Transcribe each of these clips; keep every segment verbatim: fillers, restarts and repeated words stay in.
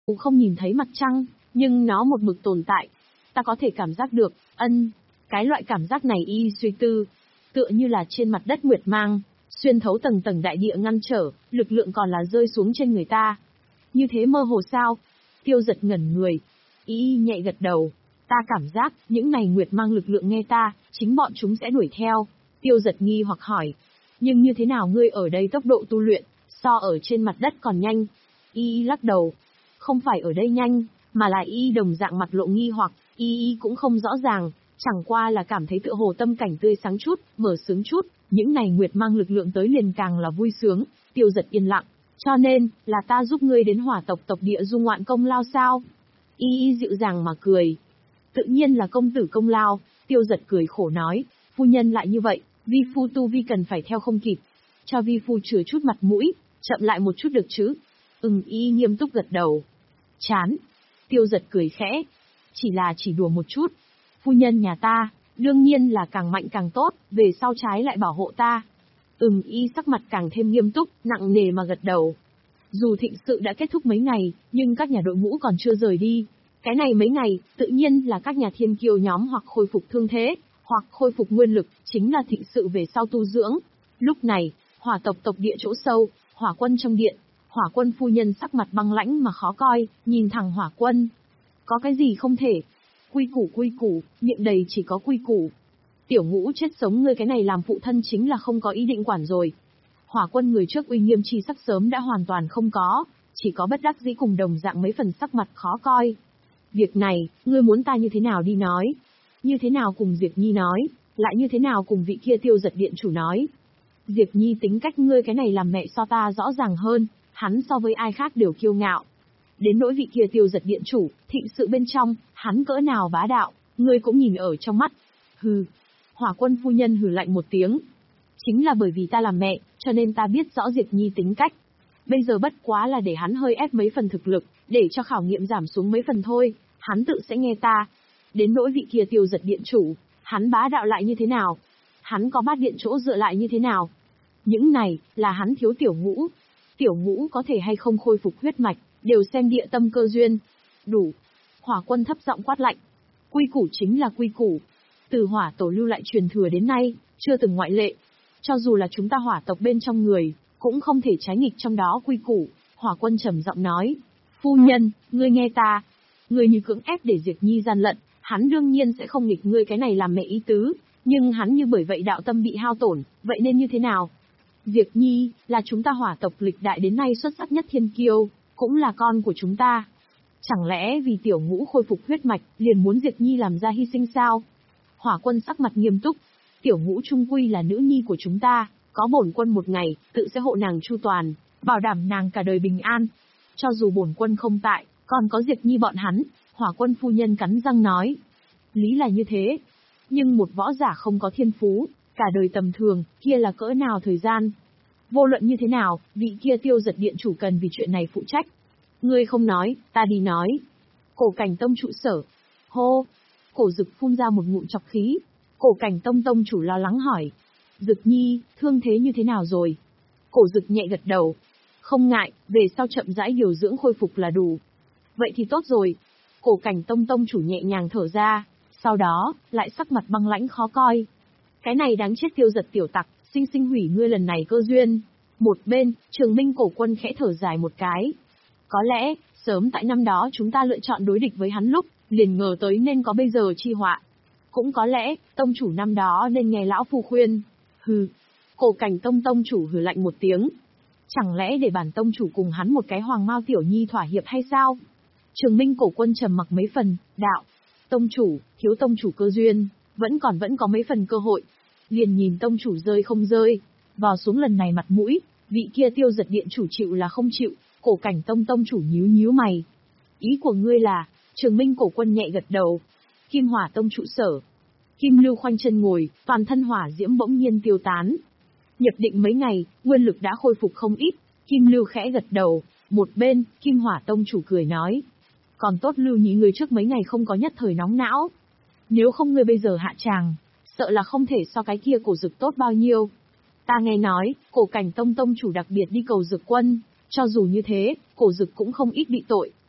không nhìn thấy mặt trăng, nhưng nó một mực tồn tại. Ta có thể cảm giác được, ân, cái loại cảm giác này y suy tư, tựa như là trên mặt đất nguyệt mang, xuyên thấu tầng tầng đại địa ngăn trở, lực lượng còn là rơi xuống trên người ta. Như thế mơ hồ sao? Tiêu Giật ngẩn người, y y nhẹ gật đầu. Ta cảm giác, những này nguyệt mang lực lượng nghe ta, chính bọn chúng sẽ đuổi theo. Tiêu Giật nghi hoặc hỏi, nhưng như thế nào ngươi ở đây tốc độ tu luyện, so ở trên mặt đất còn nhanh? Y y lắc đầu, không phải ở đây nhanh, mà là y đồng dạng mặt lộ nghi hoặc, y y cũng không rõ ràng, chẳng qua là cảm thấy tựa hồ tâm cảnh tươi sáng chút, mở sướng chút, những này nguyệt mang lực lượng tới liền càng là vui sướng. Tiêu Giật yên lặng, cho nên, là ta giúp ngươi đến hỏa tộc tộc địa du ngoạn công lao sao? Y y dịu dàng mà cười. Tự nhiên là công tử công lao. Tiêu Giật cười khổ nói, phu nhân lại như vậy, vi phu tu vi cần phải theo không kịp. Cho vi phu chừa chút mặt mũi, chậm lại một chút được chứ? Ừm, y nghiêm túc gật đầu. Chán. Tiêu Giật cười khẽ. Chỉ là chỉ đùa một chút. Phu nhân nhà ta, đương nhiên là càng mạnh càng tốt, về sau trái lại bảo hộ ta. Ừm, y sắc mặt càng thêm nghiêm túc, nặng nề mà gật đầu. Dù thịnh sự đã kết thúc mấy ngày, nhưng các nhà đội ngũ còn chưa rời đi. Cái này mấy ngày, tự nhiên là các nhà thiên kiêu nhóm hoặc khôi phục thương thế, hoặc khôi phục nguyên lực, chính là thịnh sự về sau tu dưỡng. Lúc này, hỏa tộc tộc địa chỗ sâu, hỏa quân trong điện, hỏa quân phu nhân sắc mặt băng lãnh mà khó coi, nhìn thẳng hỏa quân. Có cái gì không thể? Quy củ quy củ, miệng đầy chỉ có quy củ. Tiểu Ngũ chết sống ngươi cái này làm phụ thân chính là không có ý định quản rồi. Hỏa quân người trước uy nghiêm chi sắc sớm đã hoàn toàn không có, chỉ có bất đắc dĩ cùng đồng dạng mấy phần sắc mặt khó coi. Việc này, ngươi muốn ta như thế nào đi nói? Như thế nào cùng Diệp Nhi nói? Lại như thế nào cùng vị kia Tiêu Giật điện chủ nói? Diệp Nhi tính cách ngươi cái này làm mẹ so ta rõ ràng hơn, hắn so với ai khác đều kiêu ngạo. Đến nỗi vị kia Tiêu Giật điện chủ, thịnh sự bên trong, hắn cỡ nào bá đạo, ngươi cũng nhìn ở trong mắt. Hừ. Hỏa quân phu nhân hừ lạnh một tiếng. Chính là bởi vì ta làm mẹ, cho nên ta biết rõ Diệp Nhi tính cách. Bây giờ bất quá là để hắn hơi ép mấy phần thực lực, để cho khảo nghiệm giảm xuống mấy phần thôi, hắn tự sẽ nghe ta. Đến nỗi vị kia Tiêu Giật điện chủ, hắn bá đạo lại như thế nào? Hắn có bát điện chỗ dựa lại như thế nào? Những này, là hắn thiếu Tiểu Ngũ. Tiểu Ngũ có thể hay không khôi phục huyết mạch, đều xem địa tâm cơ duyên. Đủ. Hỏa quân thấp giọng quát lạnh. Quy củ chính là quy củ. Từ hỏa tổ lưu lại truyền thừa đến nay, chưa từng ngoại lệ. Cho dù là chúng ta hỏa tộc bên trong người, cũng không thể trái nghịch trong đó quy củ. Hỏa quân trầm giọng nói. Phu nhân, ngươi nghe ta. Ngươi như cưỡng ép để Diệp Nhi gian lận, hắn đương nhiên sẽ không nghịch ngươi cái này làm mẹ ý tứ. Nhưng hắn như bởi vậy đạo tâm bị hao tổn, vậy nên như thế nào? Diệp Nhi, là chúng ta hỏa tộc lịch đại đến nay xuất sắc nhất thiên kiêu, cũng là con của chúng ta. Chẳng lẽ vì Tiểu Ngũ khôi phục huyết mạch, liền muốn Diệp Nhi làm ra hy sinh sao? Hỏa quân sắc mặt nghiêm túc. Tiểu Ngũ trung quy là nữ nhi của chúng ta, có bổn quân một ngày, tự sẽ hộ nàng chu toàn, bảo đảm nàng cả đời bình an. Cho dù bổn quân không tại, còn có Diệp Nhi bọn hắn, hỏa quân phu nhân cắn răng nói. Lý là như thế. Nhưng một võ giả không có thiên phú, cả đời tầm thường, kia là cỡ nào thời gian? Vô luận như thế nào, vị kia Tiêu Giật điện chủ cần vì chuyện này phụ trách. Ngươi không nói, ta đi nói. Cổ Cảnh Tông trụ sở. Hô. Cổ Dực phun ra một ngụm chọc khí. Cổ Cảnh Tông tông chủ lo lắng hỏi. Dực Nhi, thương thế như thế nào rồi? Cổ Dực nhẹ gật đầu. Không ngại, về sau chậm rãi điều dưỡng khôi phục là đủ. Vậy thì tốt rồi. Cổ Cảnh Tông tông chủ nhẹ nhàng thở ra. Sau đó, lại sắc mặt băng lãnh khó coi. Cái này đáng chết Tiêu Giật tiểu tặc, sinh sinh hủy ngươi lần này cơ duyên. Một bên, Trường Minh cổ quân khẽ thở dài một cái. Có lẽ, sớm tại năm đó chúng ta lựa chọn đối địch với hắn lúc, liền ngờ tới nên có bây giờ chi họa. Cũng có lẽ, tông chủ năm đó nên nghe lão phu khuyên. Hừ. Cổ Cảnh Tông tông chủ hừ lạnh một tiếng. Chẳng lẽ để bản tông chủ cùng hắn một cái hoàng mao tiểu nhi thỏa hiệp hay sao? Trường Minh cổ quân trầm mặc mấy phần, đạo. Tông chủ, thiếu tông chủ cơ duyên, vẫn còn vẫn có mấy phần cơ hội. Liền nhìn tông chủ rơi không rơi. Vào xuống lần này mặt mũi, vị kia Tiêu Giật điện chủ chịu là không chịu. Cổ Cảnh Tông tông chủ nhíu nhíu mày. Ý của ngươi là, Trường Minh cổ quân nhẹ gật đầu. Kim Hỏa tông trụ sở. Kim Lưu khoanh chân ngồi, toàn thân hỏa diễm bỗng nhiên tiêu tán. Nhập định mấy ngày, nguyên lực đã khôi phục không ít. Kim Lưu khẽ gật đầu. Một bên, Kim Hỏa tông chủ cười nói. Còn tốt Lưu nhị người trước mấy ngày không có nhất thời nóng não. Nếu không ngươi bây giờ hạ tràng, sợ là không thể so cái kia Cổ Dực tốt bao nhiêu. Ta nghe nói, Cổ Cảnh Tông tông chủ đặc biệt đi cầu Dực quân. Cho dù như thế, Cổ Dực cũng không ít bị tội,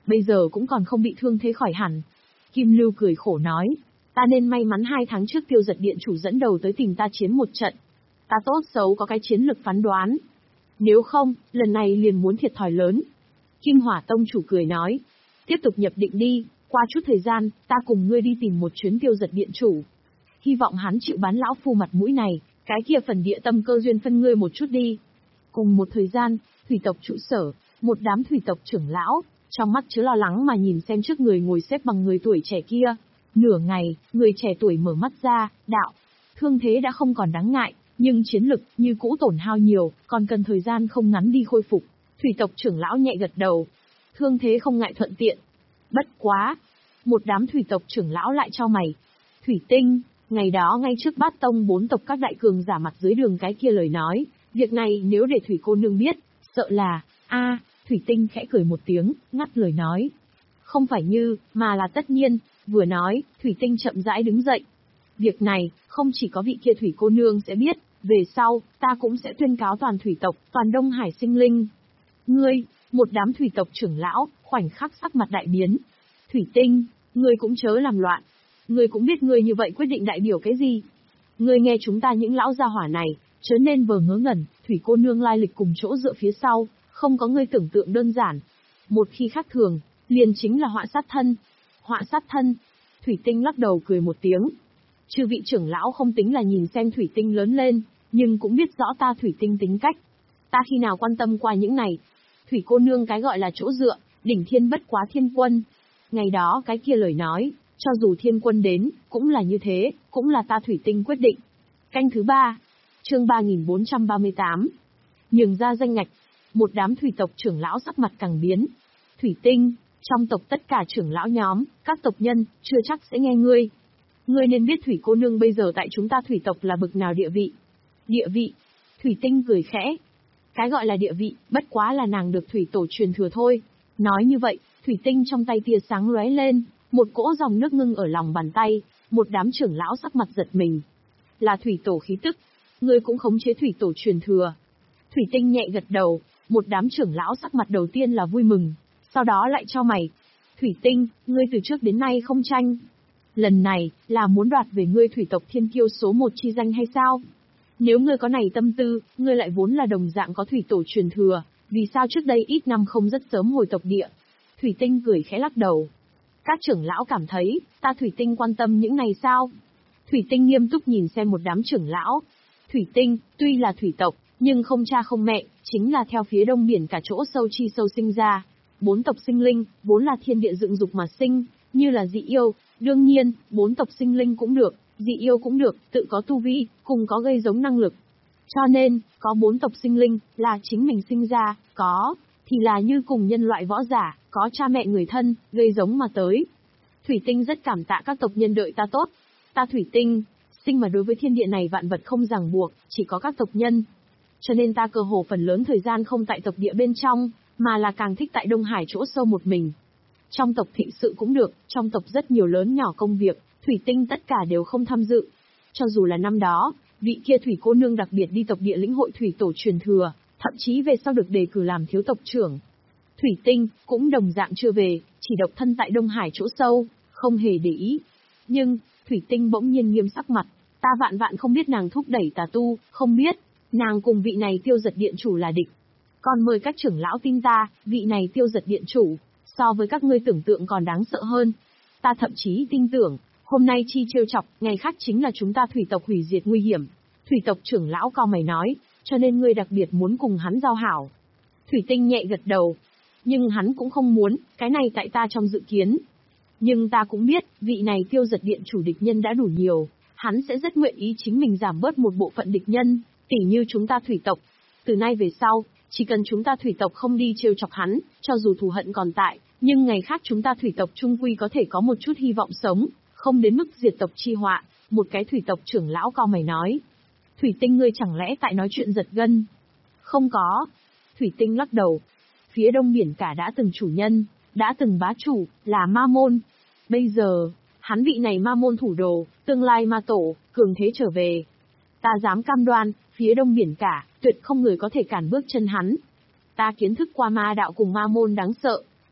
bây giờ cũng còn không bị thương thế khỏi hẳn. Kim Lưu cười khổ nói, ta nên may mắn hai tháng trước Tiêu Giật Điện chủ dẫn đầu tới tìm ta chiến một trận. Ta tốt xấu có cái chiến lực phán đoán. Nếu không, lần này liền muốn thiệt thòi lớn. Kim Hỏa Tông chủ cười nói, tiếp tục nhập định đi, qua chút thời gian, ta cùng ngươi đi tìm một chuyến Tiêu Giật Điện chủ. Hy vọng hắn chịu bán lão phu mặt mũi này, cái kia phần địa tâm cơ duyên phân ngươi một chút đi. Cùng một thời gian, thủy tộc trụ sở, một đám thủy tộc trưởng lão, trong mắt chứa lo lắng mà nhìn xem trước người ngồi xếp bằng người tuổi trẻ kia. Nửa ngày, người trẻ tuổi mở mắt ra, đạo, thương thế đã không còn đáng ngại, nhưng chiến lực như cũ tổn hao nhiều, còn cần thời gian không ngắn đi khôi phục. Thủy tộc trưởng lão nhẹ gật đầu, thương thế không ngại thuận tiện. Bất quá, một đám thủy tộc trưởng lão lại cho mày. Thủy Tinh, ngày đó ngay trước bát tông bốn tộc các đại cường giả mặt dưới đường cái kia lời nói, việc này nếu để Thủy cô nương biết, sợ là, a Thủy Tinh khẽ cười một tiếng, ngắt lời nói. Không phải như, mà là tất nhiên, vừa nói, Thủy Tinh chậm rãi đứng dậy. Việc này, không chỉ có vị kia Thủy cô nương sẽ biết, về sau, ta cũng sẽ tuyên cáo toàn thủy tộc, toàn Đông Hải sinh linh. Ngươi, một đám thủy tộc trưởng lão, khoảnh khắc sắc mặt đại biến. Thủy Tinh, ngươi cũng chớ làm loạn. Ngươi cũng biết ngươi như vậy quyết định đại biểu cái gì. Ngươi nghe chúng ta những lão gia hỏa này, chớ nên vờ ngớ ngẩn, Thủy cô nương lai lịch cùng chỗ dựa phía sau, không có ngươi tưởng tượng đơn giản. Một khi khác thường, liền chính là họa sát thân. Họa sát thân. Thủy Tinh lắc đầu cười một tiếng. Chư vị trưởng lão không tính là nhìn xem Thủy Tinh lớn lên, nhưng cũng biết rõ ta Thủy Tinh tính cách. Ta khi nào quan tâm qua những này. Thủy cô nương cái gọi là chỗ dựa, đỉnh thiên bất quá thiên quân. Ngày đó cái kia lời nói, cho dù thiên quân đến, cũng là như thế, cũng là ta Thủy Tinh quyết định. Canh thứ ba, chương ba nghìn bốn trăm ba mươi tám. Nhường ra danh ngạch, một đám thủy tộc trưởng lão sắc mặt càng biến. Thủy Tinh, trong tộc tất cả trưởng lão nhóm, các tộc nhân, chưa chắc sẽ nghe ngươi. Ngươi nên biết Thủy cô nương bây giờ tại chúng ta thủy tộc là bực nào địa vị. Địa vị. Thủy Tinh cười khẽ. Cái gọi là địa vị, bất quá là nàng được thủy tổ truyền thừa thôi. Nói như vậy, Thủy Tinh trong tay tia sáng lóe lên, một cỗ dòng nước ngưng ở lòng bàn tay, một đám trưởng lão sắc mặt giật mình. Là thủy tổ khí tức. Ngươi cũng khống chế thủy tổ truyền thừa. Thủy Tinh nhẹ gật đầu, một đám trưởng lão sắc mặt đầu tiên là vui mừng, sau đó lại cho mày. Thủy Tinh, ngươi từ trước đến nay không tranh. Lần này, là muốn đoạt về ngươi thủy tộc thiên kiêu số một chi danh hay sao? Nếu ngươi có này tâm tư, ngươi lại vốn là đồng dạng có thủy tổ truyền thừa, vì sao trước đây ít năm không rất sớm hồi tộc địa? Thủy Tinh cười khẽ lắc đầu. Các trưởng lão cảm thấy, ta Thủy Tinh quan tâm những này sao? Thủy Tinh nghiêm túc nhìn xem một đám trưởng lão. Thủy Tinh, tuy là thủy tộc, nhưng không cha không mẹ, chính là theo phía đông biển cả chỗ sâu chi sâu sinh ra. Bốn tộc sinh linh, vốn là thiên địa dựng dục mà sinh, như là dị yêu, đương nhiên, bốn tộc sinh linh cũng được, dị yêu cũng được, tự có tu vi, cùng có gây giống năng lực. Cho nên, có bốn tộc sinh linh, là chính mình sinh ra, có, thì là như cùng nhân loại võ giả, có cha mẹ người thân, gây giống mà tới. Thủy Tinh rất cảm tạ các tộc nhân đợi ta tốt. Ta Thủy Tinh, sinh mà đối với thiên địa này vạn vật không ràng buộc, chỉ có các tộc nhân. Cho nên ta cơ hồ phần lớn thời gian không tại tộc địa bên trong, mà là càng thích tại Đông Hải chỗ sâu một mình. Trong tộc thịnh sự cũng được, trong tộc rất nhiều lớn nhỏ công việc, Thủy Tinh tất cả đều không tham dự. Cho dù là năm đó, vị kia Thủy cô nương đặc biệt đi tộc địa lĩnh hội thủy tổ truyền thừa, thậm chí về sau được đề cử làm thiếu tộc trưởng. Thủy Tinh cũng đồng dạng chưa về, chỉ độc thân tại Đông Hải chỗ sâu, không hề để ý. Nhưng, Thủy Tinh bỗng nhiên nghiêm sắc mặt, ta vạn vạn không biết nàng thúc đẩy tà tu, không biết, nàng cùng vị này Tiêu Giật Điện chủ là địch. Còn mời các trưởng lão tin ta, vị này Tiêu Giật Điện chủ, so với các ngươi tưởng tượng còn đáng sợ hơn. Ta thậm chí tin tưởng, hôm nay chi trêu chọc, ngày khác chính là chúng ta thủy tộc hủy diệt nguy hiểm. Thủy tộc trưởng lão cao mày nói, cho nên ngươi đặc biệt muốn cùng hắn giao hảo. Thủy Tinh nhẹ gật đầu, nhưng hắn cũng không muốn, cái này tại ta trong dự kiến. Nhưng ta cũng biết, vị này Tiêu Giật Điện chủ địch nhân đã đủ nhiều, hắn sẽ rất nguyện ý chính mình giảm bớt một bộ phận địch nhân, tỉ như chúng ta thủy tộc. Từ nay về sau, chỉ cần chúng ta thủy tộc không đi trêu chọc hắn, cho dù thù hận còn tại, nhưng ngày khác chúng ta thủy tộc trung quy có thể có một chút hy vọng sống, không đến mức diệt tộc chi họa. Một cái thủy tộc trưởng lão cao mày nói. Thủy Tinh ngươi chẳng lẽ tại nói chuyện giật gân? Không có. Thủy Tinh lắc đầu. Phía đông biển cả đã từng chủ nhân, đã từng bá chủ, là Ma Môn. Bây giờ, hắn vị này Ma Môn thủ đồ, tương lai ma tổ, cường thế trở về. Ta dám cam đoan, phía đông biển cả, tuyệt không người có thể cản bước chân hắn. Ta kiến thức qua ma đạo cùng Ma Môn đáng sợ.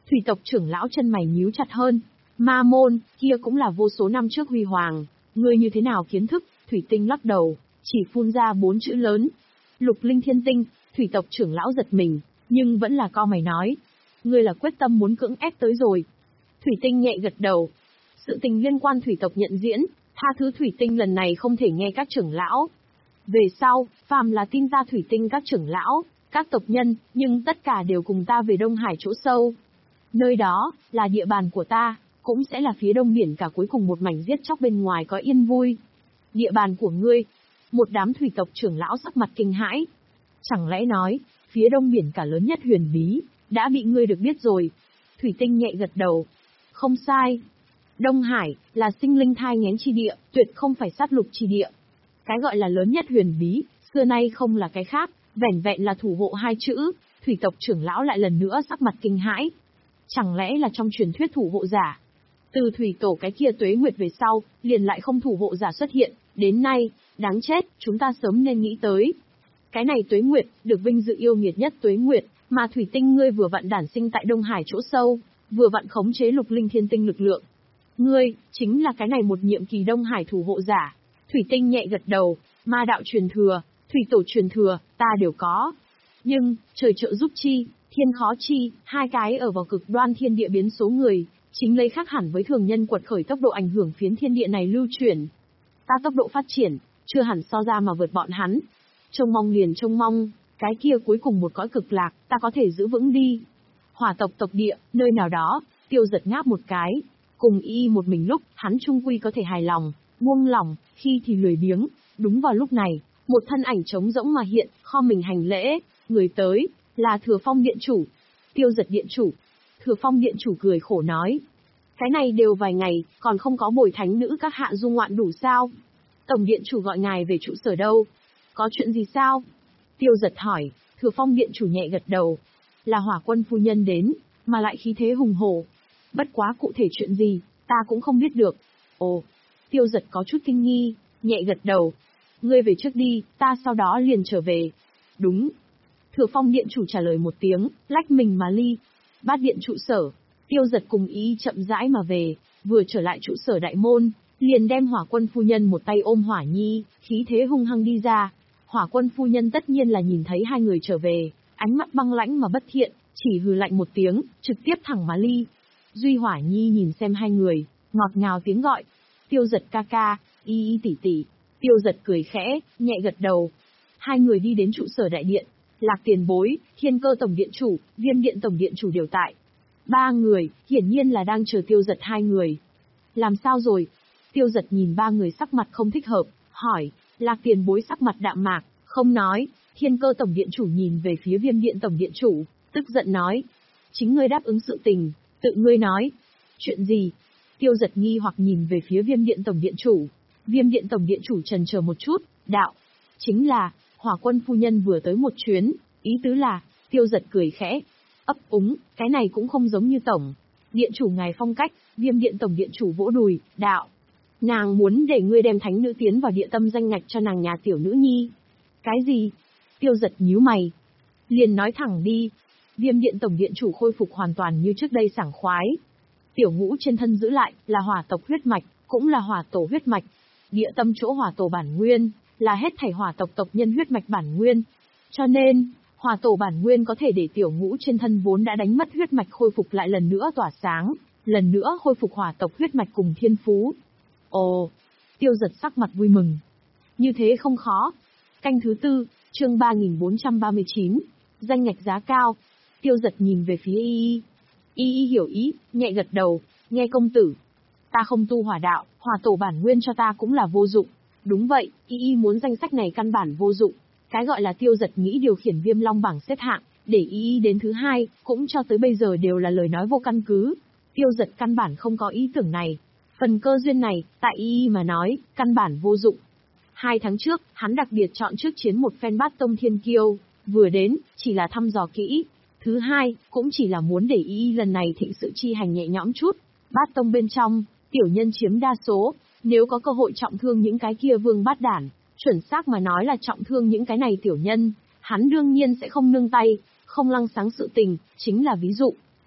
Thủy tộc trưởng lão chân mày nhíu chặt hơn. Ma môn, kia cũng là vô số năm trước huy hoàng. Ngươi như thế nào kiến thức? Thủy Tinh lắc đầu, chỉ phun ra bốn chữ lớn. Lục linh thiên tinh. Thủy tộc trưởng lão giật mình, nhưng vẫn là cau mày nói. Ngươi là quyết tâm muốn cưỡng ép tới rồi. Thủy Tinh nhẹ gật đầu. Sự tình liên quan thủy tộc nhận diễn, tha thứ Thủy Tinh lần này không thể nghe các trưởng lão. Về sau, phàm là tin ta Thủy Tinh các trưởng lão, các tộc nhân, nhưng tất cả đều cùng ta về Đông Hải chỗ sâu. Nơi đó, là địa bàn của ta, cũng sẽ là phía đông biển cả cuối cùng một mảnh giết chóc bên ngoài có yên vui. Địa bàn của ngươi. Một đám thủy tộc trưởng lão sắc mặt kinh hãi. Chẳng lẽ nói, phía đông biển cả lớn nhất huyền bí, đã bị ngươi được biết rồi. Thủy Tinh nhẹ gật đầu. Không sai. Đông Hải, là sinh linh thai nghén chi địa, tuyệt không phải sát lục chi địa. Cái gọi là lớn nhất huyền bí, xưa nay không là cái khác, vẻn vẹn là thủ hộ hai chữ. Thủy tộc trưởng lão lại lần nữa sắc mặt kinh hãi. Chẳng lẽ là trong truyền thuyết thủ hộ giả? Từ thủy tổ cái kia tuế nguyệt về sau, liền lại không thủ hộ giả xuất hiện, đến nay, đáng chết, chúng ta sớm nên nghĩ tới. Cái này tuế nguyệt, được vinh dự yêu nghiệt nhất tuế nguyệt, mà Thủy Tinh ngươi vừa vặn đản sinh tại Đông Hải chỗ sâu, vừa vặn khống chế lục linh thiên tinh lực lượng. Ngươi, chính là cái này một nhiệm kỳ Đông Hải thủ hộ giả. Thủy Tinh nhẹ gật đầu, ma đạo truyền thừa, thủy tổ truyền thừa, ta đều có. Nhưng, trời trợ giúp chi, thiên khó chi, hai cái ở vào cực đoan thiên địa biến số người, chính lấy khác hẳn với thường nhân quật khởi tốc độ ảnh hưởng phiến thiên địa này lưu chuyển. Ta tốc độ phát triển, chưa hẳn so ra mà vượt bọn hắn. Trông mong liền trông mong, cái kia cuối cùng một cõi cực lạc, ta có thể giữ vững đi. Hỏa tộc tộc địa, nơi nào đó, Tiêu Giật ngáp một cái. Cùng y một mình lúc, hắn trung quy có thể hài lòng, buông lỏng, khi thì lười biếng. Đúng vào lúc này, một thân ảnh trống rỗng mà hiện, kho mình hành lễ, người tới, là Thừa Phong Điện Chủ. Tiêu Giật Điện Chủ. Thừa Phong Điện Chủ cười khổ nói. Cái này đều vài ngày, còn không có bồi thánh nữ các hạ du ngoạn đủ sao? Tổng Điện Chủ gọi ngài về trụ sở đâu? Có chuyện gì sao? Tiêu Giật hỏi. Thừa Phong Điện Chủ nhẹ gật đầu. Là Hỏa Quân phu nhân đến, mà lại khí thế hùng hổ. Bất quá cụ thể chuyện gì, ta cũng không biết được. Ồ, Tiêu Giật có chút kinh nghi, nhẹ gật đầu. Ngươi về trước đi, ta sau đó liền trở về. Đúng. Thừa Phong Điện Chủ trả lời một tiếng, lách mình mà ly. Bát điện trụ sở, Tiêu Giật cùng ý chậm rãi mà về, vừa trở lại trụ sở đại môn, liền đem Hỏa Quân phu nhân một tay ôm Hỏa Nhi, khí thế hung hăng đi ra. Hỏa Quân phu nhân tất nhiên là nhìn thấy hai người trở về, ánh mắt băng lãnh mà bất thiện, chỉ hừ lạnh một tiếng, trực tiếp thẳng mà ly. Duy Hỏa Nhi nhìn xem hai người, ngọt ngào tiếng gọi. Tiêu Giật ca ca, y y tỷ tỷ. Tiêu Giật cười khẽ, nhẹ gật đầu. Hai người đi đến trụ sở đại điện. Lạc Tiền Bối, Thiên Cơ Tổng Điện Chủ, Viêm Điện Tổng Điện Chủ đều tại. Ba người, hiển nhiên là đang chờ Tiêu Giật hai người. Làm sao rồi? Tiêu Giật nhìn ba người sắc mặt không thích hợp, hỏi. Lạc Tiền Bối sắc mặt đạm mạc, không nói. Thiên Cơ Tổng Điện Chủ nhìn về phía Viêm Điện Tổng Điện Chủ, tức giận nói. Chính ngươi đáp ứng sự tình, tự ngươi nói. Chuyện gì? Tiêu Giật nghi hoặc nhìn về phía Viêm Điện Tổng Điện Chủ. Viêm Điện Tổng Điện Chủ chần chờ một chút, đạo. Chính là, Hỏa Quân phu nhân vừa tới một chuyến, ý tứ là, Tiêu Giật cười khẽ. Ấp úng, cái này cũng không giống như Tổng. Điện Chủ ngài phong cách, Viêm Điện Tổng Điện Chủ vỗ đùi, đạo. Nàng muốn để ngươi đem thánh nữ tiến vào địa tâm danh ngạch cho nàng nhà tiểu nữ nhi. Cái gì? Tiêu Giật nhíu mày. Liền nói thẳng đi. Viêm Điện Tổng Điện Chủ khôi phục hoàn toàn như trước đây sảng khoái. Tiểu ngũ trên thân giữ lại, là hỏa tộc huyết mạch, cũng là hỏa tổ huyết mạch. Địa tâm chỗ hỏa tổ bản nguyên, là hết thảy hỏa tộc tộc nhân huyết mạch bản nguyên. Cho nên, hỏa tổ bản nguyên có thể để tiểu ngũ trên thân vốn đã đánh mất huyết mạch khôi phục lại lần nữa tỏa sáng, lần nữa khôi phục hỏa tộc huyết mạch cùng thiên phú. Ồ, Tiêu Giật sắc mặt vui mừng. Như thế không khó. Canh thứ tư, chương ba nghìn bốn trăm ba mươi chín, danh ngạch giá cao. Tiêu Giật nhìn về phía Y Y. Y Y hiểu ý, nhẹ gật đầu, nghe công tử. Ta không tu hỏa đạo, hỏa tổ bản nguyên cho ta cũng là vô dụng. Đúng vậy, Y Y muốn danh sách này căn bản vô dụng. Cái gọi là Tiêu Giật nghĩ điều khiển Viêm Long bảng xếp hạng, để Y Y đến thứ hai, cũng cho tới bây giờ đều là lời nói vô căn cứ. Tiêu Giật căn bản không có ý tưởng này. Phần cơ duyên này, tại Y Y mà nói, căn bản vô dụng. Hai tháng trước, hắn đặc biệt chọn trước chiến một phen Bát Tông Thiên Kiêu, vừa đến, chỉ là thăm dò kỹ. Thứ hai, cũng chỉ là muốn để Y Y lần này thịnh sự chi hành nhẹ nhõm chút. Bát Tông bên trong, tiểu nhân chiếm đa số, nếu có cơ hội trọng thương những cái kia vương bát đản, chuẩn xác mà nói là trọng thương những cái này tiểu nhân, hắn đương nhiên sẽ không nương tay, không lăng sáng sự tình, chính là ví dụ.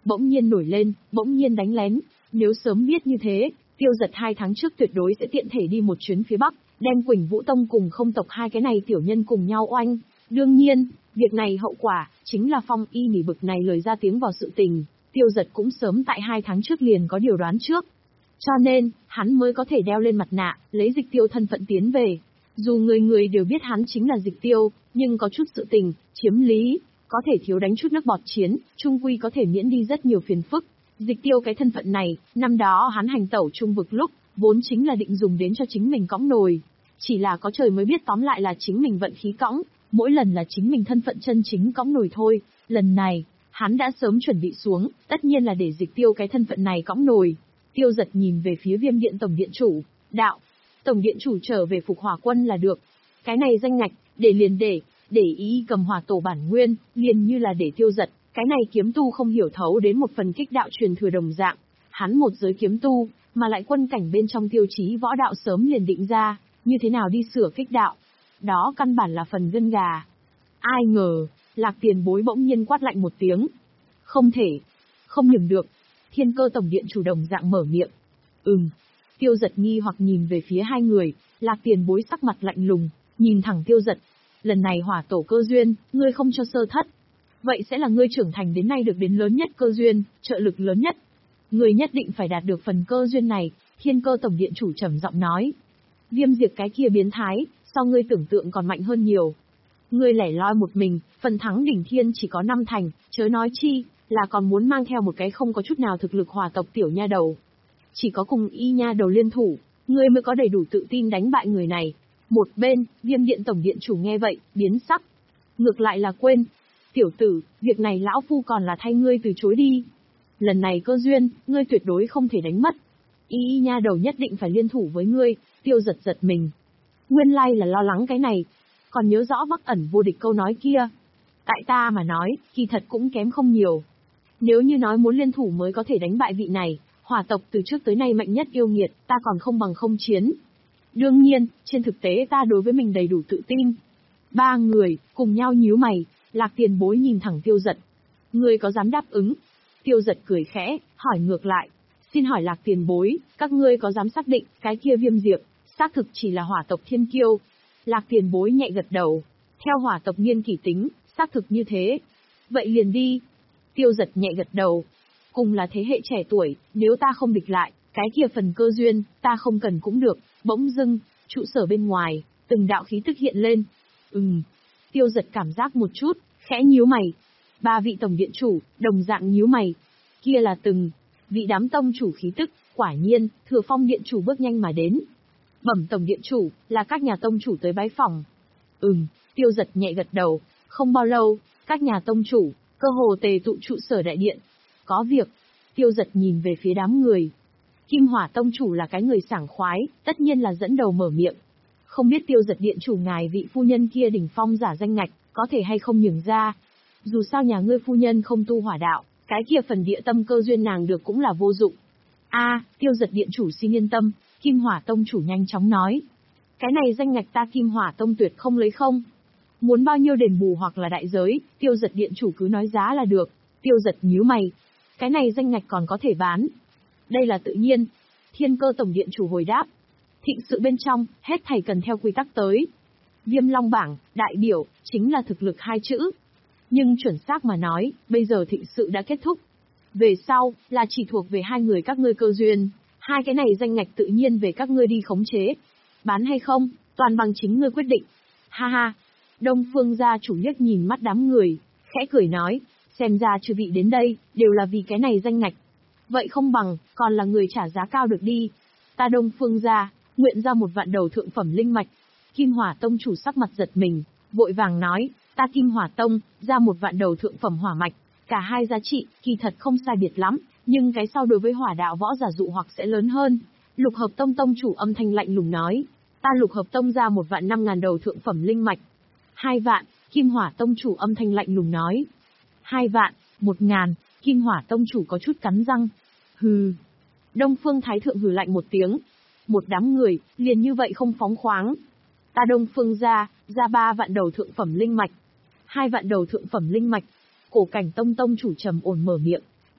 bỗng nhiên nổi lên, bỗng nhiên đánh lén. Nếu sớm biết như thế, Tiêu Giật hai tháng trước tuyệt đối sẽ tiện thể đi một chuyến phía Bắc, đem Quỳnh Vũ Tông cùng Không tộc hai cái này tiểu nhân cùng nhau oanh. Đương nhiên, việc này hậu quả, chính là Phong Y nỉ bực này lời ra tiếng vào sự tình, Tiêu Giật cũng sớm tại hai tháng trước liền có điều đoán trước. Cho nên, hắn mới có thể đeo lên mặt nạ, lấy Dịch Tiêu thân phận tiến về. Dù người người đều biết hắn chính là Dịch Tiêu, nhưng có chút sự tình, chiếm lý, có thể thiếu đánh chút nước bọt chiến, trung quy có thể miễn đi rất nhiều phiền phức. Dịch Tiêu cái thân phận này, năm đó hắn hành tẩu trung vực lúc, vốn chính là định dùng đến cho chính mình cõng nồi. Chỉ là có trời mới biết tóm lại là chính mình vận khí cõng, mỗi lần là chính mình thân phận chân chính cõng nồi thôi. Lần này, hắn đã sớm chuẩn bị xuống, tất nhiên là để Dịch Tiêu cái thân phận này cõng nồi. Tiêu Giật nhìn về phía Viêm Điện Tổng Điện Chủ, đạo, Tổng Điện Chủ trở về phục hỏa quân là được. Cái này danh ngạch, để liền để, để ý cầm hỏa tổ bản nguyên, liền như là để Tiêu Giật, cái này kiếm tu không hiểu thấu đến một phần kích đạo truyền thừa đồng dạng. Hắn một giới kiếm tu, mà lại quân cảnh bên trong tiêu chí võ đạo sớm liền định ra, như thế nào đi sửa kích đạo. Đó căn bản là phần gân gà. Ai ngờ, Lạc Tiền Bối bỗng nhiên quát lạnh một tiếng. Không thể, không nhường được. Thiên Cơ Tổng Điện Chủ đồng dạng mở miệng. Ừm. Tiêu Giật nghi hoặc nhìn về phía hai người, Lạc Tiền Bối sắc mặt lạnh lùng, nhìn thẳng Tiêu Giật. Lần này hỏa tổ cơ duyên, ngươi không cho sơ thất. Vậy sẽ là ngươi trưởng thành đến nay được đến lớn nhất cơ duyên, trợ lực lớn nhất. Ngươi nhất định phải đạt được phần cơ duyên này, Thiên Cơ Tổng Điện Chủ trầm giọng nói. Viêm Diệt cái kia biến thái, so ngươi tưởng tượng còn mạnh hơn nhiều. Ngươi lẻ loi một mình, phần thắng đỉnh thiên chỉ có năm thành, chớ nói chi, là còn muốn mang theo một cái không có chút nào thực lực hỏa tộc tiểu nha đầu. Chỉ có cùng y nha đầu liên thủ, ngươi mới có đầy đủ tự tin đánh bại người này. Một bên, Viêm Điện Tổng Điện Chủ nghe vậy, biến sắc. Ngược lại là quên. Tiểu tử, việc này lão phu còn là thay ngươi từ chối đi. Lần này cơ duyên, ngươi tuyệt đối không thể đánh mất. Y y nha đầu nhất định phải liên thủ với ngươi. Tiêu Giật giật mình. Nguyên lai là lo lắng cái này. Còn nhớ rõ Bắc Ẩn Vô Địch câu nói kia. Tại ta mà nói, kỳ thật cũng kém không nhiều. Nếu như nói muốn liên thủ mới có thể đánh bại vị này, hỏa tộc từ trước tới nay mạnh nhất yêu nghiệt, ta còn không bằng không chiến. Đương nhiên, trên thực tế ta đối với mình đầy đủ tự tin. Ba người, cùng nhau nhíu mày, Lạc Tiền Bối nhìn thẳng Tiêu Giật. Ngươi có dám đáp ứng? Tiêu Giật cười khẽ, hỏi ngược lại. Xin hỏi Lạc Tiền Bối, các ngươi có dám xác định, cái kia Viêm Diệp, xác thực chỉ là hỏa tộc thiên kiêu? Lạc Tiền Bối nhẹ gật đầu. Theo hỏa tộc niên kỷ tính, xác thực như thế. Vậy liền đi. Tiêu Giật nhẹ gật đầu. Cùng là thế hệ trẻ tuổi, nếu ta không địch lại, cái kia phần cơ duyên, ta không cần cũng được. Bỗng dưng, trụ sở bên ngoài, từng đạo khí tức hiện lên. Ừm. Tiêu Giật cảm giác một chút, khẽ nhíu mày. Ba vị tổng điện chủ, đồng dạng nhíu mày. Kia là từng vị đám tông chủ khí tức, quả nhiên, Thừa Phong điện chủ bước nhanh mà đến. Bẩm tổng điện chủ, là các nhà tông chủ tới bái phòng. Ừm, Tiêu Giật nhẹ gật đầu. Không bao lâu, các nhà tông chủ, cơ hồ tề tụ trụ sở đại điện. Có việc. Tiêu Giật nhìn về phía đám người. Kim Hỏa tông chủ là cái người sảng khoái, tất nhiên là dẫn đầu mở miệng. Không biết Tiêu Giật điện chủ ngài vị phu nhân kia đỉnh phong giả danh ngạch, có thể hay không nhường ra. Dù sao nhà ngươi phu nhân không tu hỏa đạo, cái kia phần địa tâm cơ duyên nàng được cũng là vô dụng. A, Tiêu Giật điện chủ xin yên tâm, Kim Hỏa tông chủ nhanh chóng nói. Cái này danh ngạch ta Kim Hỏa tông tuyệt không lấy không. Muốn bao nhiêu đền bù hoặc là đại giới, Tiêu Giật điện chủ cứ nói giá là được. Tiêu Giật nhíu mày. Cái này danh ngạch còn có thể bán. Đây là tự nhiên. Thiên Cơ tổng điện chủ hồi đáp. Thịnh sự bên trong, hết thảy cần theo quy tắc tới. Viêm Long bảng, đại biểu, chính là thực lực hai chữ. Nhưng chuẩn xác mà nói, bây giờ thịnh sự đã kết thúc. Về sau, là chỉ thuộc về hai người các ngươi cơ duyên. Hai cái này danh ngạch tự nhiên về các ngươi đi khống chế. Bán hay không, toàn bằng chính ngươi quyết định. Ha ha. Đông Phương gia chủ liếc nhìn mắt đám người, khẽ cười nói, xem ra chư vị đến đây, đều là vì cái này danh ngạch. Vậy không bằng, còn là người trả giá cao được đi. Ta Đông Phương gia, nguyện ra một vạn đầu thượng phẩm linh mạch. Kim Hỏa tông chủ sắc mặt giật mình, vội vàng nói, ta Kim Hỏa tông, ra một vạn đầu thượng phẩm hỏa mạch. Cả hai giá trị, kỳ thật không sai biệt lắm, nhưng cái sau đối với hỏa đạo võ giả dụ hoặc sẽ lớn hơn. Lục Hợp tông tông chủ âm thanh lạnh lùng nói, ta Lục Hợp tông ra một vạn năm ngàn đầu thượng phẩm linh mạch. Hai vạn, Kim Hỏa tông chủ âm thanh lạnh lùng nói. Hai vạn, một ngàn, Kim Hỏa tông chủ có chút cắn răng. Hừ. Đông Phương Thái Thượng hừ lạnh một tiếng. Một đám người, liền như vậy không phóng khoáng. Ta Đông Phương ra, ra ba vạn đầu thượng phẩm linh mạch. Hai vạn đầu thượng phẩm linh mạch. Cổ Cảnh tông tông chủ trầm ổn mở miệng.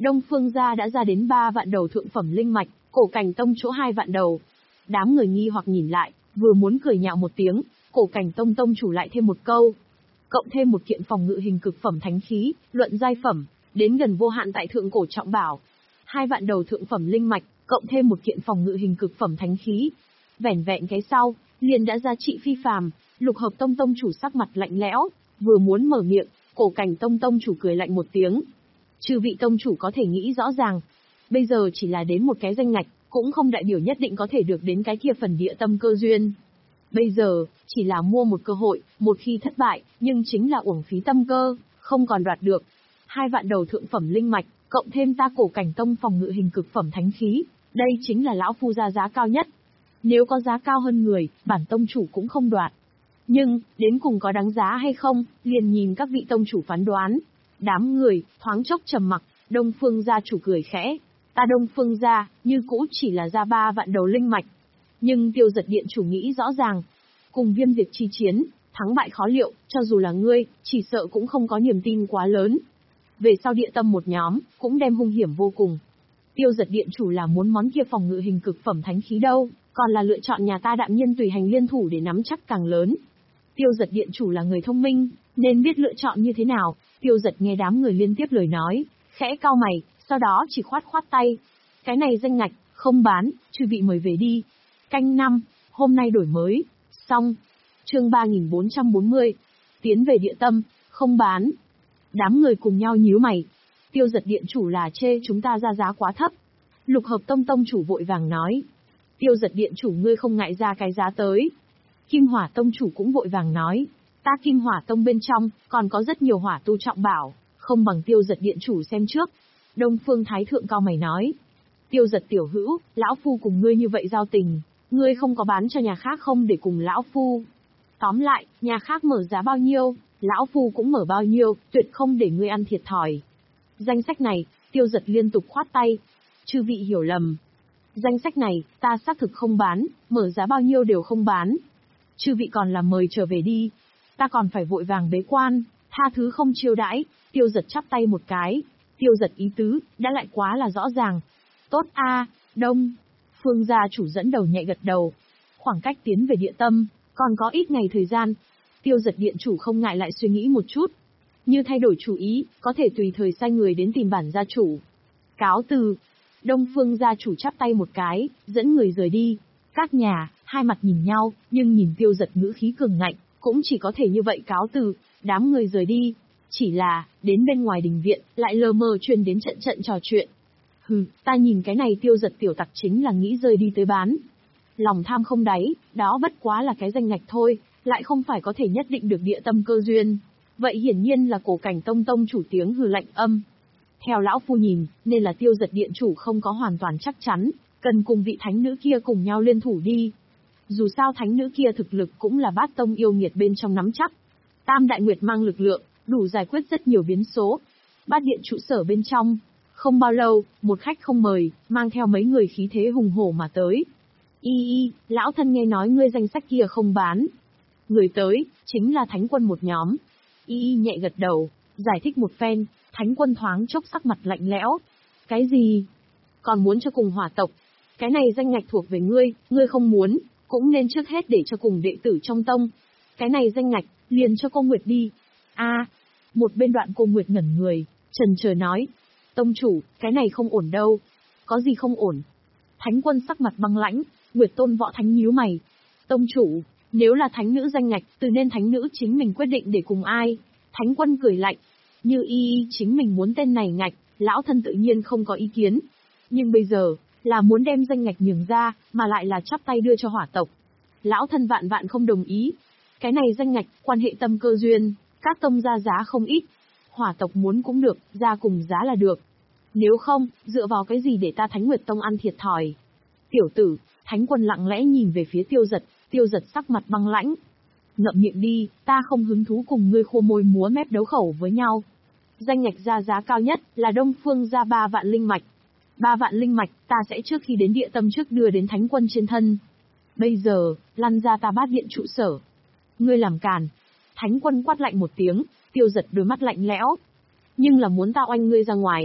Đông Phương gia đã ra đến ba vạn đầu thượng phẩm linh mạch, Cổ Cảnh Tông chỗ hai vạn đầu. Đám người nghi hoặc nhìn lại, vừa muốn cười nhạo một tiếng, Cổ Cảnh Tông tông chủ lại thêm một câu. Cộng thêm một kiện phòng ngự hình cực phẩm thánh khí, luận giai phẩm, đến gần vô hạn tại thượng cổ trọng bảo. Hai vạn đầu thượng phẩm linh mạch, cộng thêm một kiện phòng ngự hình cực phẩm thánh khí. Vẻn vẹn cái sau, liền đã giá trị phi phàm. Lục Hợp Tông tông chủ sắc mặt lạnh lẽo, vừa muốn mở miệng, Cổ Cảnh Tông tông chủ cười lạnh một tiếng. Chư vị tông chủ có thể nghĩ rõ ràng, bây giờ chỉ là đến một cái danh ngạch, cũng không đại biểu nhất định có thể được đến cái kia phần địa tâm cơ duyên. Bây giờ, chỉ là mua một cơ hội, một khi thất bại, nhưng chính là uổng phí tâm cơ, không còn đoạt được. Hai vạn đầu thượng phẩm linh mạch, cộng thêm ta Cổ Cảnh Tông phòng ngự hình cực phẩm thánh khí, đây chính là lão phu ra giá cao nhất. Nếu có giá cao hơn người, bản tông chủ cũng không đoạt. Nhưng, đến cùng có đáng giá hay không, liền nhìn các vị tông chủ phán đoán. Đám người, thoáng chốc trầm mặc, Đông Phương gia chủ cười khẽ. Ta Đông Phương gia, như cũ chỉ là ra ba vạn đầu linh mạch. Nhưng Tiêu Giật điện chủ nghĩ rõ ràng. Cùng Viêm Việt chi chiến, thắng bại khó liệu, cho dù là ngươi, chỉ sợ cũng không có niềm tin quá lớn. Về sau địa tâm một nhóm, cũng đem hung hiểm vô cùng. Tiêu Giật điện chủ là muốn món kia phòng ngự hình cực phẩm thánh khí đâu, còn là lựa chọn nhà ta Đạm Nhiên tùy hành liên thủ để nắm chắc càng lớn. Tiêu Giật điện chủ là người thông minh, nên biết lựa chọn như thế nào. Tiêu Giật nghe đám người liên tiếp lời nói, khẽ cau mày, sau đó chỉ khoát khoát tay. Cái này danh ngạch, không bán, chư vị mời về đi. Canh năm, hôm nay đổi mới. Xong. Chương ba nghìn bốn trăm bốn mươi. Tiến về địa tâm, không bán. Đám người cùng nhau nhíu mày. Tiêu Giật điện chủ là chê chúng ta ra giá quá thấp. Lục Hợp Tông tông chủ vội vàng nói. Tiêu Giật điện chủ ngươi không ngại ra cái giá tới. Kim Hỏa Tông chủ cũng vội vàng nói. Ta Kim Hỏa Tông bên trong, còn có rất nhiều hỏa tu trọng bảo, không bằng Tiêu Giật điện chủ xem trước. Đông Phương Thái Thượng cao mày nói. Tiêu Giật tiểu hữu, lão phu cùng ngươi như vậy giao tình, ngươi không có bán cho nhà khác không để cùng lão phu. Tóm lại, nhà khác mở giá bao nhiêu, lão phu cũng mở bao nhiêu, tuyệt không để ngươi ăn thiệt thòi. Danh sách này, Tiêu Giật liên tục khoát tay. Chư vị hiểu lầm. Danh sách này, ta xác thực không bán, mở giá bao nhiêu đều không bán. Chư vị còn là mời trở về đi. Ta còn phải vội vàng bế quan, tha thứ không chiêu đãi. Tiêu Giật chắp tay một cái. Tiêu Giật ý tứ, đã lại quá là rõ ràng. Tốt a, Đông Phương gia chủ dẫn đầu nhẹ gật đầu. Khoảng cách tiến về địa tâm, còn có ít ngày thời gian. Tiêu Giật điện chủ không ngại lại suy nghĩ một chút. Như thay đổi chủ ý, có thể tùy thời sai người đến tìm bản gia chủ. Cáo từ. Đông Phương gia chủ chắp tay một cái, dẫn người rời đi. Các nhà, hai mặt nhìn nhau, nhưng nhìn Tiêu Giật ngữ khí cường ngạnh, cũng chỉ có thể như vậy cáo từ, đám người rời đi. Chỉ là, đến bên ngoài đình viện, lại lờ mờ truyền đến trận trận trò chuyện. Hừ, ta nhìn cái này Tiêu Giật tiểu tặc chính là nghĩ rời đi tới bán. Lòng tham không đáy, đó bất quá là cái danh ngạch thôi, lại không phải có thể nhất định được địa tâm cơ duyên. Vậy hiển nhiên là Cổ Cảnh Tông tông chủ tiếng hừ lạnh âm. Theo lão phu nhìn, nên là Tiêu Giật điện chủ không có hoàn toàn chắc chắn, cần cùng vị thánh nữ kia cùng nhau liên thủ đi. Dù sao thánh nữ kia thực lực cũng là bát tông yêu nghiệt bên trong nắm chắc. Tam đại nguyệt mang lực lượng, đủ giải quyết rất nhiều biến số. Bát điện trụ sở bên trong, không bao lâu, một khách không mời, mang theo mấy người khí thế hùng hổ mà tới. Y y, lão thân nghe nói ngươi danh sách kia không bán. Người tới, chính là thánh quân một nhóm. Y y nhẹ gật đầu, giải thích một phen, thánh quân thoáng chốc sắc mặt lạnh lẽo. Cái gì? Còn muốn cho cùng hỏa tộc? Cái này danh ngạch thuộc về ngươi, ngươi không muốn, cũng nên trước hết để cho cùng đệ tử trong tông. Cái này danh ngạch, liền cho cô Nguyệt đi. A, một bên Đoạn Cô Nguyệt ngẩn người, chần chờ nói. Tông chủ, cái này không ổn đâu. Có gì không ổn? Thánh quân sắc mặt băng lãnh, Nguyệt Tôn Võ Thánh nhíu mày. Tông chủ, nếu là thánh nữ danh ngạch, từ nên thánh nữ chính mình quyết định để cùng ai. Thánh quân cười lạnh. Như y y chính mình muốn tên này ngạch, lão thân tự nhiên không có ý kiến. Nhưng bây giờ, là muốn đem danh ngạch nhường ra, mà lại là chắp tay đưa cho hỏa tộc. Lão thân vạn vạn không đồng ý. Cái này danh ngạch, quan hệ tâm cơ duyên, các tông ra giá không ít. Hỏa tộc muốn cũng được, ra cùng giá là được. Nếu không, dựa vào cái gì để ta Thánh Nguyệt Tông ăn thiệt thòi? Tiểu tử, Thánh quân lặng lẽ nhìn về phía Tiêu Giật, Tiêu Giật sắc mặt băng lãnh. Ngậm miệng đi, ta không hứng thú cùng ngươi khô môi múa mép đấu khẩu với nhau. Danh ngạch ra giá cao nhất là Đông Phương ra ba vạn linh mạch. Ba vạn linh mạch, ta sẽ trước khi đến địa tâm trước đưa đến thánh quân trên thân. Bây giờ, lăn ra ta Bát điện trụ sở. Ngươi làm càn. Thánh quân quát lạnh một tiếng, Tiêu Giật đôi mắt lạnh lẽo. Nhưng là muốn ta oanh ngươi ra ngoài.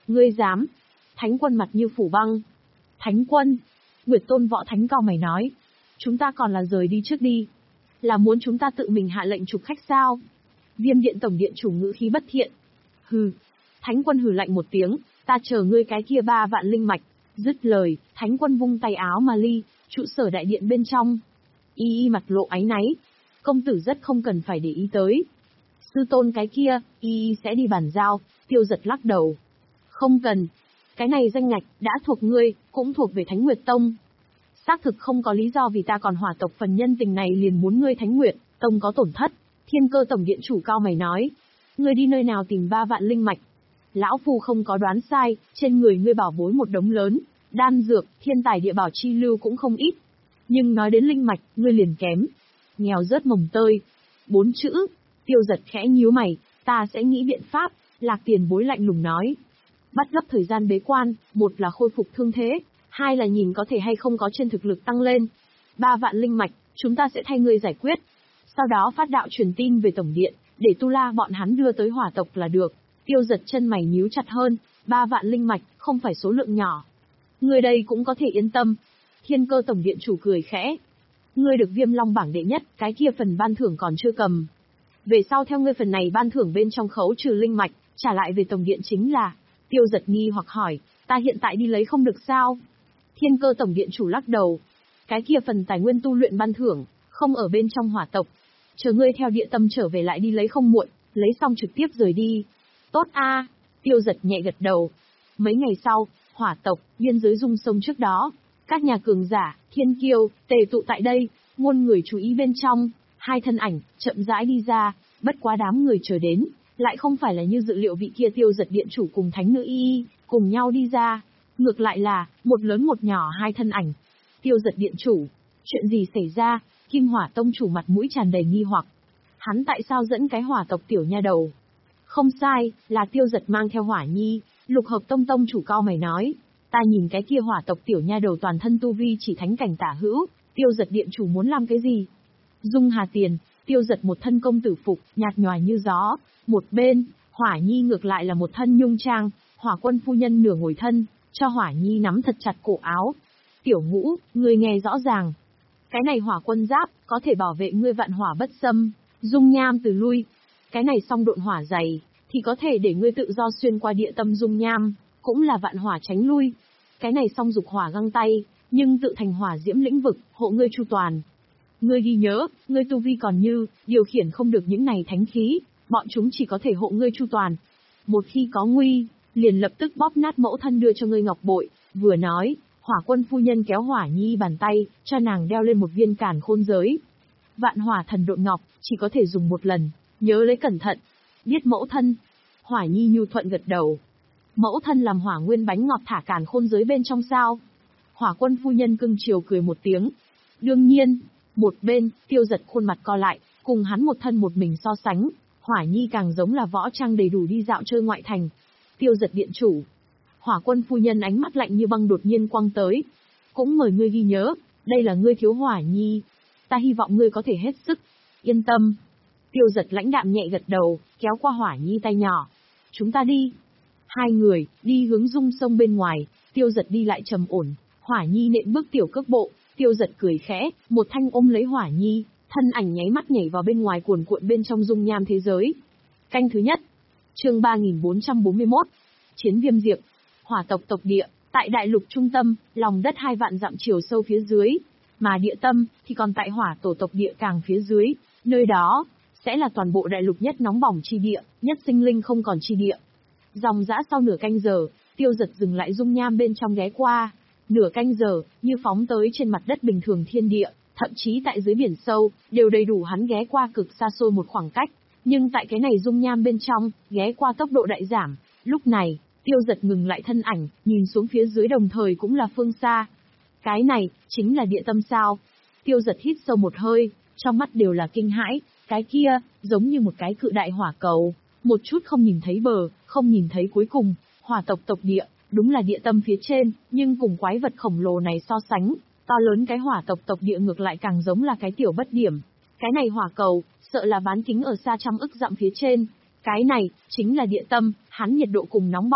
Ngươi dám? Thánh quân mặt như phủ băng. Thánh quân? Nguyệt Tôn Võ Thánh cao mày nói. Chúng ta còn là rời đi trước đi. Là muốn chúng ta tự mình hạ lệnh trục khách sao? Viêm điện tổng điện chủ ngữ khí bất thiện. Hừ. Thánh quân hừ lạnh một tiếng, ta chờ ngươi cái kia ba vạn linh mạch. Dứt lời, thánh quân vung tay áo mà ly, trụ sở đại điện bên trong. Y y mặt lộ áy náy. Công tử rất không cần phải để ý tới. Sư tôn cái kia, y y sẽ đi bàn giao, Tiêu Giật lắc đầu. Không cần. Cái này danh ngạch, đã thuộc ngươi, cũng thuộc về Thánh Nguyệt Tông. Xác thực không có lý do vì ta còn hỏa tộc phần nhân tình này liền muốn ngươi Thánh Nguyệt Tông có tổn thất. Thiên Cơ tổng điện chủ cao mày nói. Ngươi đi nơi nào tìm ba vạn linh mạch? Lão phu không có đoán sai, trên người ngươi bảo bối một đống lớn, đan dược, thiên tài địa bảo chi lưu cũng không ít. Nhưng nói đến linh mạch, ngươi liền kém. Nghèo rớt mồng tơi. Bốn chữ. Tiêu Giật khẽ nhíu mày, ta sẽ nghĩ biện pháp. Lạc Tiền Bối lạnh lùng nói. Bắt gấp thời gian bế quan, một là khôi phục thương thế, hai là nhìn có thể hay không có trên thực lực tăng lên. Ba vạn linh mạch, chúng ta sẽ thay ngươi giải quyết. Sau đó phát đạo truyền tin về tổng điện, để Tu La bọn hắn đưa tới hỏa tộc là được. Tiêu Giật chân mày nhíu chặt hơn, ba vạn linh mạch, không phải số lượng nhỏ. Ngươi đây cũng có thể yên tâm. Thiên Cơ tổng điện chủ cười khẽ. Ngươi được Viêm Long bảng đệ nhất, cái kia phần ban thưởng còn chưa cầm. Về sau theo ngươi phần này ban thưởng bên trong khấu trừ linh mạch, trả lại về tổng điện chính là. Tiêu Giật nghi hoặc hỏi, ta hiện tại đi lấy không được sao? Thiên Cơ tổng điện chủ lắc đầu. Cái kia phần tài nguyên tu luyện ban thưởng, không ở bên trong hỏa tộc. Chờ ngươi theo địa tâm trở về lại đi lấy không muộn, lấy xong trực tiếp rời đi. Tốt a. Tiêu Giật nhẹ gật đầu. Mấy ngày sau, hỏa tộc, biên giới dung sông trước đó, các nhà cường giả, thiên kiêu, tề tụ tại đây, muôn người chú ý bên trong, hai thân ảnh, chậm rãi đi ra, bất quá đám người chờ đến, lại không phải là như dự liệu vị kia Tiêu Giật điện chủ cùng thánh nữ y, cùng nhau đi ra, ngược lại là, một lớn một nhỏ hai thân ảnh. Tiêu Giật điện chủ, chuyện gì xảy ra? Kim Hỏa tông chủ mặt mũi tràn đầy nghi hoặc. Hắn tại sao dẫn cái hỏa tộc tiểu nha đầu? Không sai, là Tiêu Giật mang theo Hỏa Nhi. Lục Hợp tông tông chủ cao mày nói, ta nhìn cái kia hỏa tộc tiểu nha đầu toàn thân tu vi chỉ thánh cảnh tả hữu, Tiêu Giật điện chủ muốn làm cái gì? Dung Hà Tiền, Tiêu Giật một thân công tử phục, nhạt nhòa như gió, một bên, Hỏa Nhi ngược lại là một thân nhung trang, Hỏa Quân phu nhân nửa ngồi thân, cho Hỏa Nhi nắm thật chặt cổ áo. Tiểu Ngũ, ngươi nghe rõ ràng, cái này Hỏa Quân giáp có thể bảo vệ ngươi vạn hỏa bất xâm, dung nham từ lui. Cái này song độn hỏa dày thì có thể để ngươi tự do xuyên qua địa tâm dung nham, cũng là vạn hỏa tránh lui. Cái này song dục hỏa găng tay, nhưng tự thành hỏa diễm lĩnh vực, hộ ngươi chu toàn. Ngươi ghi nhớ, ngươi tu vi còn như, điều khiển không được những này thánh khí, bọn chúng chỉ có thể hộ ngươi chu toàn. Một khi có nguy, liền lập tức bóp nát mẫu thân đưa cho ngươi ngọc bội. Vừa nói, Hỏa Quân phu nhân kéo Hỏa Nhi bàn tay, cho nàng đeo lên một viên càn khôn giới. Vạn hỏa thần độn ngọc, chỉ có thể dùng một lần, nhớ lấy cẩn thận. Biết mẫu thân. Hỏa Nhi nhu thuận gật đầu. Mẫu thân làm hỏa nguyên bánh ngọt thả càn khôn giới bên trong sao? Hỏa Quân phu nhân cưng chiều cười một tiếng. Đương nhiên. Một bên, Tiêu Giật khuôn mặt co lại, cùng hắn một thân một mình so sánh, Hỏa Nhi càng giống là võ trang đầy đủ đi dạo chơi ngoại thành. Tiêu Giật điện chủ. Hỏa Quân phu nhân ánh mắt lạnh như băng đột nhiên quăng tới. Cũng mời ngươi ghi nhớ, đây là ngươi thiếu Hỏa Nhi. Ta hy vọng ngươi có thể hết sức. Yên tâm. Tiêu Giật lãnh đạm nhẹ gật đầu, kéo qua Hỏa Nhi tay nhỏ. Chúng ta đi. Hai người, đi hướng dung sông bên ngoài, Tiêu Giật đi lại trầm ổn, Hỏa Nhi nện bước tiểu cước bộ. Tiêu Giật cười khẽ, một thanh ôm lấy Hỏa Nhi, thân ảnh nháy mắt nhảy vào bên ngoài cuồn cuộn bên trong dung nham thế giới. Canh thứ nhất. Chương ba nghìn bốn trăm bốn mươi mốt. Chiến Viêm Diệp. Hỏa tộc tộc địa, tại đại lục trung tâm, lòng đất hai vạn dặm chiều sâu phía dưới, mà địa tâm thì còn tại Hỏa tổ tộc địa càng phía dưới, nơi đó sẽ là toàn bộ đại lục nhất nóng bỏng chi địa, nhất sinh linh không còn chi địa. Dòng dã sau nửa canh giờ, Tiêu Giật dừng lại dung nham bên trong ghé qua. Nửa canh giờ, như phóng tới trên mặt đất bình thường thiên địa, thậm chí tại dưới biển sâu, đều đầy đủ hắn ghé qua cực xa xôi một khoảng cách. Nhưng tại cái này dung nham bên trong, ghé qua tốc độ đại giảm. Lúc này, Tiêu Giật ngừng lại thân ảnh, nhìn xuống phía dưới đồng thời cũng là phương xa. Cái này, chính là địa tâm sao? Tiêu Giật hít sâu một hơi, trong mắt đều là kinh hãi. Cái kia, giống như một cái cự đại hỏa cầu, một chút không nhìn thấy bờ, không nhìn thấy cuối cùng. Hỏa tộc tộc địa, đúng là địa tâm phía trên, nhưng cùng quái vật khổng lồ này so sánh, to lớn cái hỏa tộc tộc địa ngược lại càng giống là cái tiểu bất điểm. Cái này hỏa cầu, sợ là bán kính ở xa trăm ức dặm phía trên. Cái này, chính là địa tâm, hắn nhiệt độ cùng nóng bỏng,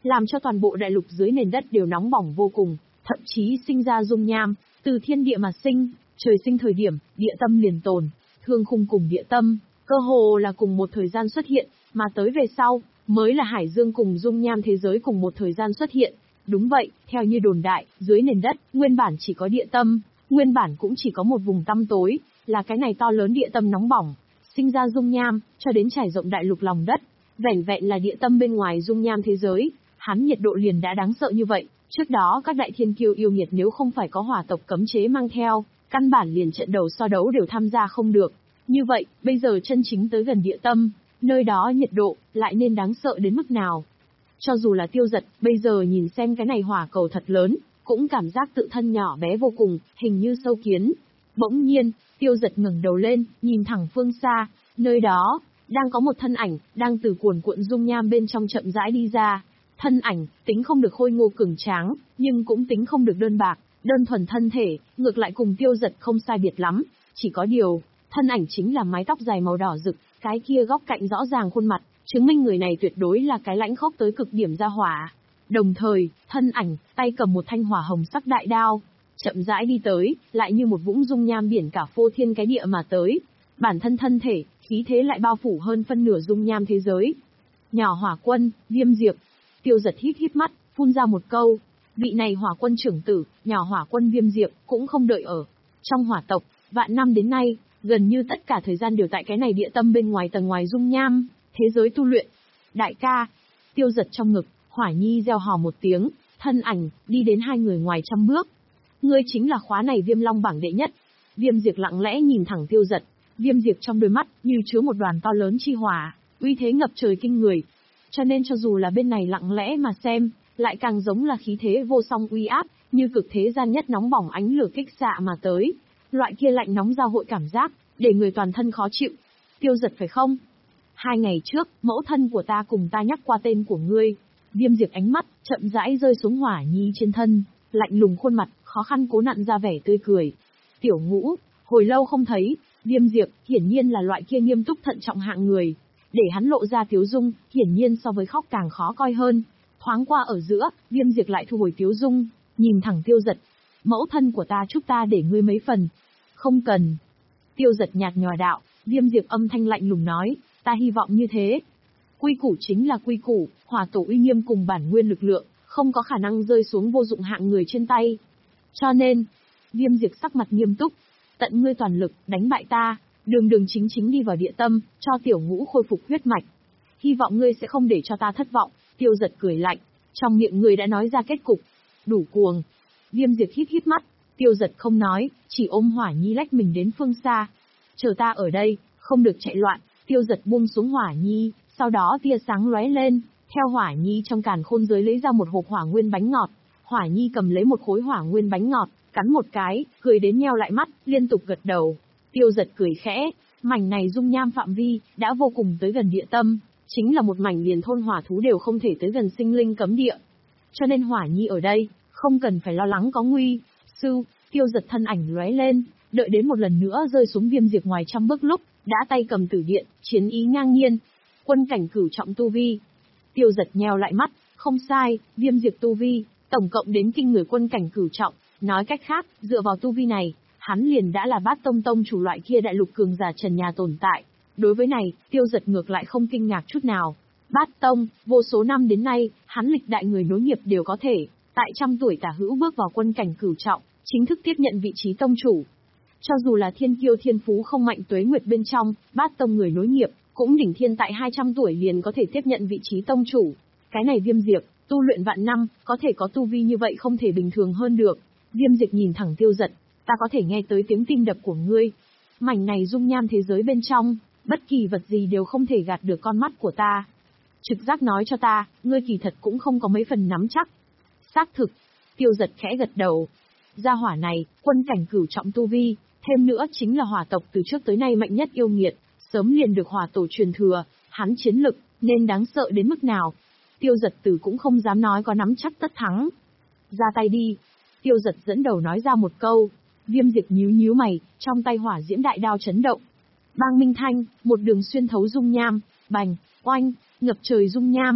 làm cho toàn bộ đại lục dưới nền đất đều nóng bỏng vô cùng, thậm chí sinh ra dung nham, từ thiên địa mà sinh, trời sinh thời điểm, địa tâm liền tồn, thương khung cùng địa tâm, cơ hồ là cùng một thời gian xuất hiện, mà tới về sau, mới là hải dương cùng dung nham thế giới cùng một thời gian xuất hiện. Đúng vậy, theo như đồn đại, dưới nền đất, nguyên bản chỉ có địa tâm, nguyên bản cũng chỉ có một vùng tăm tối, là cái này to lớn địa tâm nóng bỏng, sinh ra dung nham, cho đến trải rộng đại lục lòng đất. Vẻn vẹn là địa tâm bên ngoài dung nham thế giới, hắn nhiệt độ liền đã đáng sợ như vậy. Trước đó các đại thiên kiêu yêu nghiệt nếu không phải có hỏa tộc cấm chế mang theo, căn bản liền trận đầu so đấu đều tham gia không được. Như vậy, bây giờ chân chính tới gần địa tâm, nơi đó nhiệt độ lại nên đáng sợ đến mức nào? Cho dù là Tiêu Dật, bây giờ nhìn xem cái này hỏa cầu thật lớn, cũng cảm giác tự thân nhỏ bé vô cùng, hình như sâu kiến. Bỗng nhiên, Tiêu Dật ngẩng đầu lên, nhìn thẳng phương xa, nơi đó đang có một thân ảnh, đang từ cuồn cuộn dung nham bên trong chậm rãi đi ra. Thân ảnh, tính không được khôi ngô cường tráng, nhưng cũng tính không được đơn bạc, đơn thuần thân thể, ngược lại cùng Tiêu Dật không sai biệt lắm, chỉ có điều, thân ảnh chính là mái tóc dài màu đỏ rực, cái kia góc cạnh rõ ràng khuôn mặt, chứng minh người này tuyệt đối là cái lãnh khốc tới cực điểm ra hỏa. Đồng thời, thân ảnh, tay cầm một thanh hỏa hồng sắc đại đao, chậm rãi đi tới, lại như một vũng dung nham biển cả phô thiên cái địa mà tới. Bản thân thân thể, khí thế lại bao phủ hơn phân nửa dung nham thế giới. Nhỏ hỏa quân, Viêm Diệp. Tiêu Dật híp híp mắt, phun ra một câu. Vị này hỏa quân trưởng tử, nhỏ hỏa quân Viêm Diệp, cũng không đợi ở trong hỏa tộc, vạn năm đến nay, gần như tất cả thời gian đều tại cái này địa tâm bên ngoài tầng ngoài dung nham, thế giới tu luyện. Đại ca, Tiêu Dật trong ngực, Hỏa Nhi reo hò một tiếng, thân ảnh, đi đến hai người ngoài trăm bước. Ngươi chính là khóa này Viêm Long bảng đệ nhất. Viêm Diệp lặng lẽ nhìn thẳng Tiêu Dật, Viêm Diệp trong đôi mắt, như chứa một đoàn to lớn chi hỏa, uy thế ngập trời kinh người. Cho nên cho dù là bên này lặng lẽ mà xem, lại càng giống là khí thế vô song uy áp, như cực thế gian nhất nóng bỏng ánh lửa kích xạ mà tới. Loại kia lạnh nóng giao hội cảm giác, để người toàn thân khó chịu. Tiêu Dật phải không? Hai ngày trước, mẫu thân của ta cùng ta nhắc qua tên của ngươi. Viêm Diệp ánh mắt, chậm rãi rơi xuống Hỏa Nhi trên thân, lạnh lùng khuôn mặt, khó khăn cố nặn ra vẻ tươi cười. Tiểu Ngũ, hồi lâu không thấy, Viêm Diệp, hiển nhiên là loại kia nghiêm túc thận trọng hạng người. Để hắn lộ ra tiếu dung, hiển nhiên so với khóc càng khó coi hơn. Thoáng qua ở giữa, Viêm Diệp lại thu hồi tiếu dung, nhìn thẳng Tiêu Dật. Mẫu thân của ta chúc ta để ngươi mấy phần. Không cần. Tiêu Dật nhạt nhòa đạo, Viêm Diệp âm thanh lạnh lùng nói, ta hy vọng như thế. Quy củ chính là quy củ, hỏa tổ uy nghiêm cùng bản nguyên lực lượng, không có khả năng rơi xuống vô dụng hạng người trên tay. Cho nên, Viêm Diệp sắc mặt nghiêm túc, tận ngươi toàn lực, đánh bại ta, đường đường chính chính đi vào địa tâm, cho Tiểu Ngũ khôi phục huyết mạch. Hy vọng ngươi sẽ không để cho ta thất vọng. Tiêu Dật cười lạnh, trong miệng người đã nói ra kết cục. Đủ cuồng. Viêm Diệp híp híp mắt, Tiêu Dật không nói, chỉ ôm Hỏa Nhi lách mình đến phương xa. Chờ ta ở đây, không được chạy loạn. Tiêu Dật buông xuống Hỏa Nhi, sau đó tia sáng lóe lên, theo Hỏa Nhi trong càn khôn giới lấy ra một hộp hỏa nguyên bánh ngọt. Hỏa Nhi cầm lấy một khối hỏa nguyên bánh ngọt, cắn một cái, cười đến nheo lại mắt, liên tục gật đầu. Tiêu Dật cười khẽ, mảnh này dung nham phạm vi, đã vô cùng tới gần địa tâm, chính là một mảnh liền thôn hỏa thú đều không thể tới gần sinh linh cấm địa. Cho nên Hỏa Nhi ở đây, không cần phải lo lắng có nguy. Sư, Tiêu Dật thân ảnh lóe lên, đợi đến một lần nữa rơi xuống Viêm Diệp ngoài trăm bước lúc, đã tay cầm tử điện, chiến ý ngang nhiên. Quân cảnh cửu trọng tu vi. Tiêu Dật nheo lại mắt, không sai, Viêm Diệp tu vi, tổng cộng đến kinh người quân cảnh cửu trọng, nói cách khác, dựa vào tu vi này, hắn liền đã là Bát Tông tông chủ loại kia đại lục cường giả trần nhà tồn tại. Đối với này, Tiêu Dật ngược lại không kinh ngạc chút nào. Bát Tông, vô số năm đến nay, hắn lịch đại người nối nghiệp đều có thể, tại trăm tuổi tả hữu bước vào quân cảnh cửu trọng, chính thức tiếp nhận vị trí tông chủ. Cho dù là thiên kiêu thiên phú không mạnh tuế nguyệt bên trong, Bát Tông người nối nghiệp, cũng đỉnh thiên tại hai trăm tuổi liền có thể tiếp nhận vị trí tông chủ. Cái này Viêm Diệp, tu luyện vạn năm, có thể có tu vi như vậy không thể bình thường hơn được. Viêm Diệp nhìn thẳng Tiêu Dật, ta có thể nghe tới tiếng tim đập của ngươi. Mảnh này dung nham thế giới bên trong, bất kỳ vật gì đều không thể gạt được con mắt của ta. Trực giác nói cho ta, ngươi kỳ thật cũng không có mấy phần nắm chắc. Xác thực, Tiêu Dật khẽ gật đầu. Gia hỏa này, quân cảnh cửu trọng tu vi, thêm nữa chính là hỏa tộc từ trước tới nay mạnh nhất yêu nghiệt, sớm liền được hỏa tổ truyền thừa, hắn chiến lực, nên đáng sợ đến mức nào. Tiêu Dật từ cũng không dám nói có nắm chắc tất thắng. Ra tay đi. Tiêu Dật dẫn đầu nói ra một câu. Viêm Diệp nhíu nhíu mày, trong tay hỏa diễm đại đao chấn động. Bang minh thanh, một đường xuyên thấu dung nham, bành, oanh, ngập trời dung nham,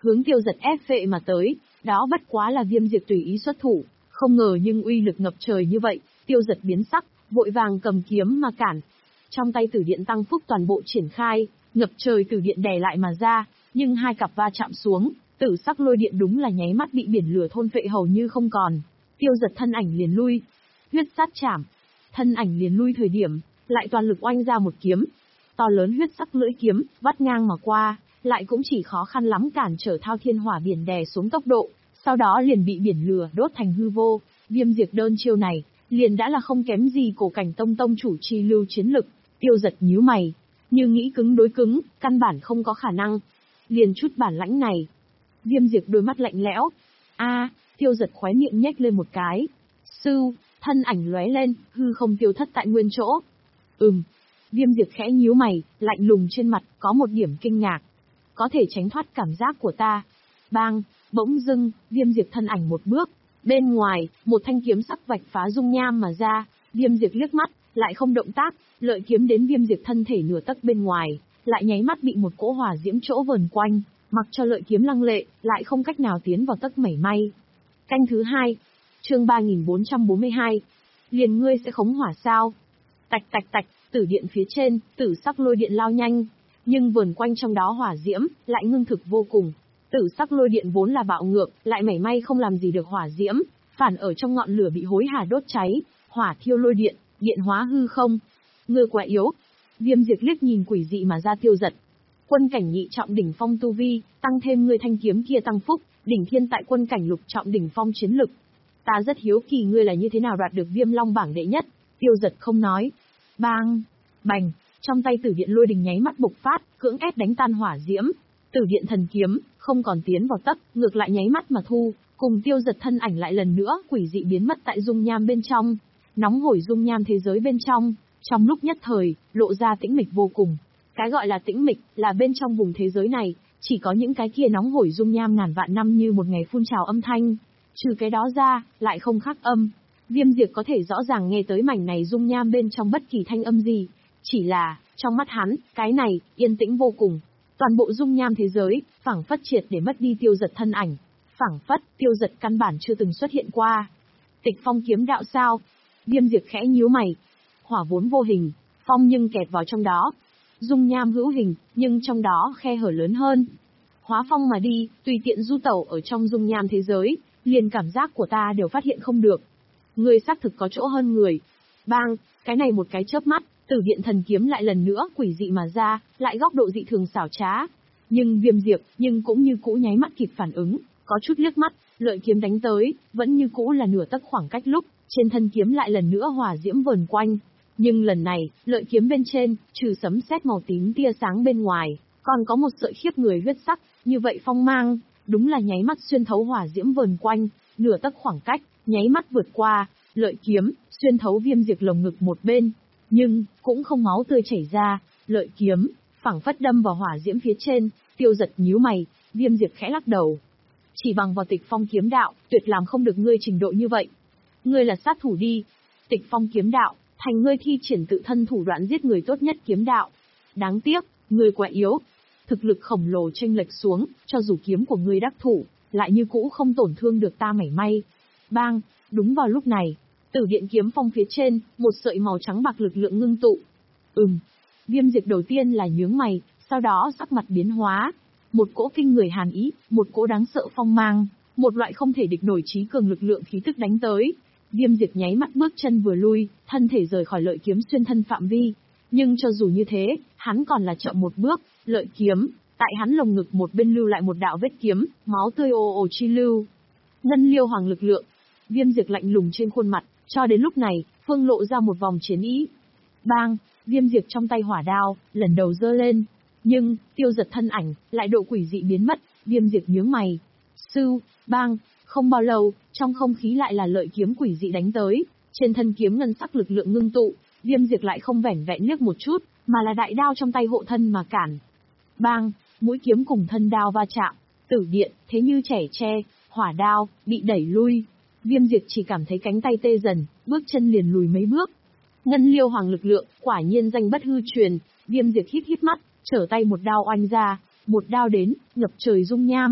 hướng Tiêu Giật ép phệ mà tới, đó bất quá là Viêm Diệt tùy ý xuất thủ, không ngờ nhưng uy lực ngập trời như vậy, Tiêu Giật biến sắc, vội vàng cầm kiếm mà cản. Trong tay Tử Điện Tăng Phúc toàn bộ triển khai, ngập trời Tử Điện đè lại mà ra, nhưng hai cặp va chạm xuống, tử sắc lôi điện đúng là nháy mắt bị biển lửa thôn phệ hầu như không còn. Tiêu Giật thân ảnh liền lui, huyết sát chảm. Thân ảnh liền lui thời điểm, lại toàn lực oanh ra một kiếm. To lớn huyết sắc lưỡi kiếm, vắt ngang mà qua, lại cũng chỉ khó khăn lắm cản trở Thao Thiên Hỏa biển đè xuống tốc độ, sau đó liền bị biển lửa đốt thành hư vô. Viêm Diệt đơn chiêu này, liền đã là không kém gì Cổ Cảnh Tông tông chủ chi lưu chiến lực. Tiêu Giật nhíu mày, như nghĩ cứng đối cứng, căn bản không có khả năng. Liền chút bản lãnh này. Viêm Diệt đôi mắt lạnh lẽo. A, Tiêu Giật khóe miệng nhếch lên một cái. Sưu, thân ảnh lóe lên, hư không tiêu thất tại nguyên chỗ. Ừm. Viêm Diệt khẽ nhíu mày, lạnh lùng trên mặt, có một điểm kinh ngạc. Có thể tránh thoát cảm giác của ta. Bang, bỗng dưng, Viêm Diệt thân ảnh một bước. Bên ngoài, một thanh kiếm sắc vạch phá dung nham mà ra. Viêm Diệt liếc mắt, lại không động tác, lợi kiếm đến Viêm Diệt thân thể nửa tấc bên ngoài, lại nháy mắt bị một cỗ hỏa diễm chỗ vờn quanh, mặc cho lợi kiếm lăng lệ, lại không cách nào tiến vào tấc mảy may. Canh thứ hai, chương ba nghìn bốn trăm bốn mươi hai. Liền ngươi sẽ khống hỏa sao? Tạch tạch tạch, tử điện phía trên, tử sắc lôi điện lao nhanh, nhưng vờn quanh trong đó hỏa diễm, lại ngưng thực vô cùng. Tử sắc lôi điện vốn là bạo ngược, lại mảy may không làm gì được hỏa diễm, phản ở trong ngọn lửa bị hối hả đốt cháy, hỏa thiêu lôi điện, điện hóa hư không. Ngươi quá yếu. Viêm Diệt liếc nhìn quỷ dị mà ra Tiêu Giật. Quân cảnh nhị trọng đỉnh phong tu vi, tăng thêm ngươi thanh kiếm kia tăng phúc, đỉnh thiên tại quân cảnh lục trọng đỉnh phong chiến lực. Ta rất hiếu kỳ ngươi là như thế nào đoạt được Viêm Long bảng đệ nhất. Tiêu Giật không nói. Bang, bành, trong tay Tử Điện lôi đình nháy mắt bộc phát, cưỡng ép đánh tan hỏa diễm. Tử Điện thần kiếm, không còn tiến vào tấc, ngược lại nháy mắt mà thu, cùng Tiêu Giật thân ảnh lại lần nữa quỷ dị biến mất tại dung nham bên trong. Nóng hổi dung nham thế giới bên trong, trong lúc nhất thời, lộ ra tĩnh mịch vô cùng. Cái gọi là tĩnh mịch, là bên trong vùng thế giới này, chỉ có những cái kia nóng hổi dung nham ngàn vạn năm như một ngày phun trào âm thanh. Trừ cái đó ra, lại không khác âm. Viêm Diệt có thể rõ ràng nghe tới mảnh này dung nham bên trong bất kỳ thanh âm gì. Chỉ là, trong mắt hắn, cái này, yên tĩnh vô cùng. Toàn bộ dung nham thế giới, phảng phất triệt để mất đi Tiêu Giật thân ảnh. Phảng phất, Tiêu Giật căn bản chưa từng xuất hiện qua. Tịch phong kiếm đạo sao? Viêm Diệt khẽ nhíu mày. Hỏa vốn vô hình, phong nhưng kẹt vào trong đó. Dung nham hữu hình, nhưng trong đó khe hở lớn hơn. Hóa phong mà đi, tùy tiện du tẩu ở trong dung nham thế giới, liền cảm giác của ta đều phát hiện không được. Người xác thực có chỗ hơn người. Bang, cái này một cái chớp mắt, Tử Điện thần kiếm lại lần nữa quỷ dị mà ra, lại góc độ dị thường xảo trá. Nhưng Viêm Diệt, nhưng cũng như cũ nháy mắt kịp phản ứng, có chút liếc mắt, lợi kiếm đánh tới, vẫn như cũ là nửa tấc khoảng cách lúc, trên thân kiếm lại lần nữa hỏa diễm vờn quanh. Nhưng lần này, lợi kiếm bên trên, trừ sấm sét màu tím tia sáng bên ngoài, còn có một sợi khiếp người huyết sắc, như vậy phong mang, đúng là nháy mắt xuyên thấu hỏa diễm vờn quanh, nửa tấc khoảng cách, nháy mắt vượt qua, lợi kiếm, xuyên thấu Viêm Diệt lồng ngực một bên, nhưng, cũng không máu tươi chảy ra, lợi kiếm, phảng phất đâm vào hỏa diễm phía trên. Tiêu Giật nhíu mày, Viêm Diệt khẽ lắc đầu. Chỉ bằng vào tịch phong kiếm đạo, tuyệt làm không được ngươi trình độ như vậy. Ngươi là sát thủ đi. Tịch phong kiếm đạo, thành ngươi thi triển tự thân thủ đoạn giết người tốt nhất kiếm đạo. Đáng tiếc, ngươi quá yếu. Thực lực khổng lồ chênh lệch xuống, cho dù kiếm của ngươi đắc thủ, lại như cũ không tổn thương được ta mảy may. Bang, đúng vào lúc này, Tử Điện kiếm phong phía trên, một sợi màu trắng bạc lực lượng ngưng tụ. Ừm. Viêm Diệt đầu tiên là nhướng mày, sau đó sắc mặt biến hóa. Một cỗ kinh người hàn ý, một cỗ đáng sợ phong mang, một loại không thể địch nổi trí cường lực lượng khí tức đánh tới. Viêm Diệt nháy mắt bước chân vừa lui, thân thể rời khỏi lợi kiếm xuyên thân phạm vi. Nhưng cho dù như thế, hắn còn là chậm một bước, lợi kiếm, tại hắn lồng ngực một bên lưu lại một đạo vết kiếm, máu tươi ồ ồ chi lưu. Ngân Liêu Hoàng lực lượng. Viêm Diệt lạnh lùng trên khuôn mặt, cho đến lúc này, phương lộ ra một vòng chiến ý. Bang, Viêm Diệt trong tay hỏa đao, lần đầu giơ lên. Nhưng, Tiêu Giật thân ảnh, lại độ quỷ dị biến mất, Viêm Diệt nhướng mày. Sưu, bang, không bao lâu, trong không khí lại là lợi kiếm quỷ dị đánh tới, trên thân kiếm ngân sắc lực lượng ngưng tụ, Viêm Diệt lại không vẻn vẹn liếc một chút, mà là đại đao trong tay hộ thân mà cản. Bang, mũi kiếm cùng thân đao va chạm, Tử Điện, thế như trẻ tre, hỏa đao, bị đẩy lui. Viêm Diệt chỉ cảm thấy cánh tay tê dần, bước chân liền lùi mấy bước. Ngân Liêu Hoàng lực lượng, quả nhiên danh bất hư truyền. Viêm Diệt hít hít mắt, trở tay một đao oanh ra, một đao đến, ngập trời dung nham,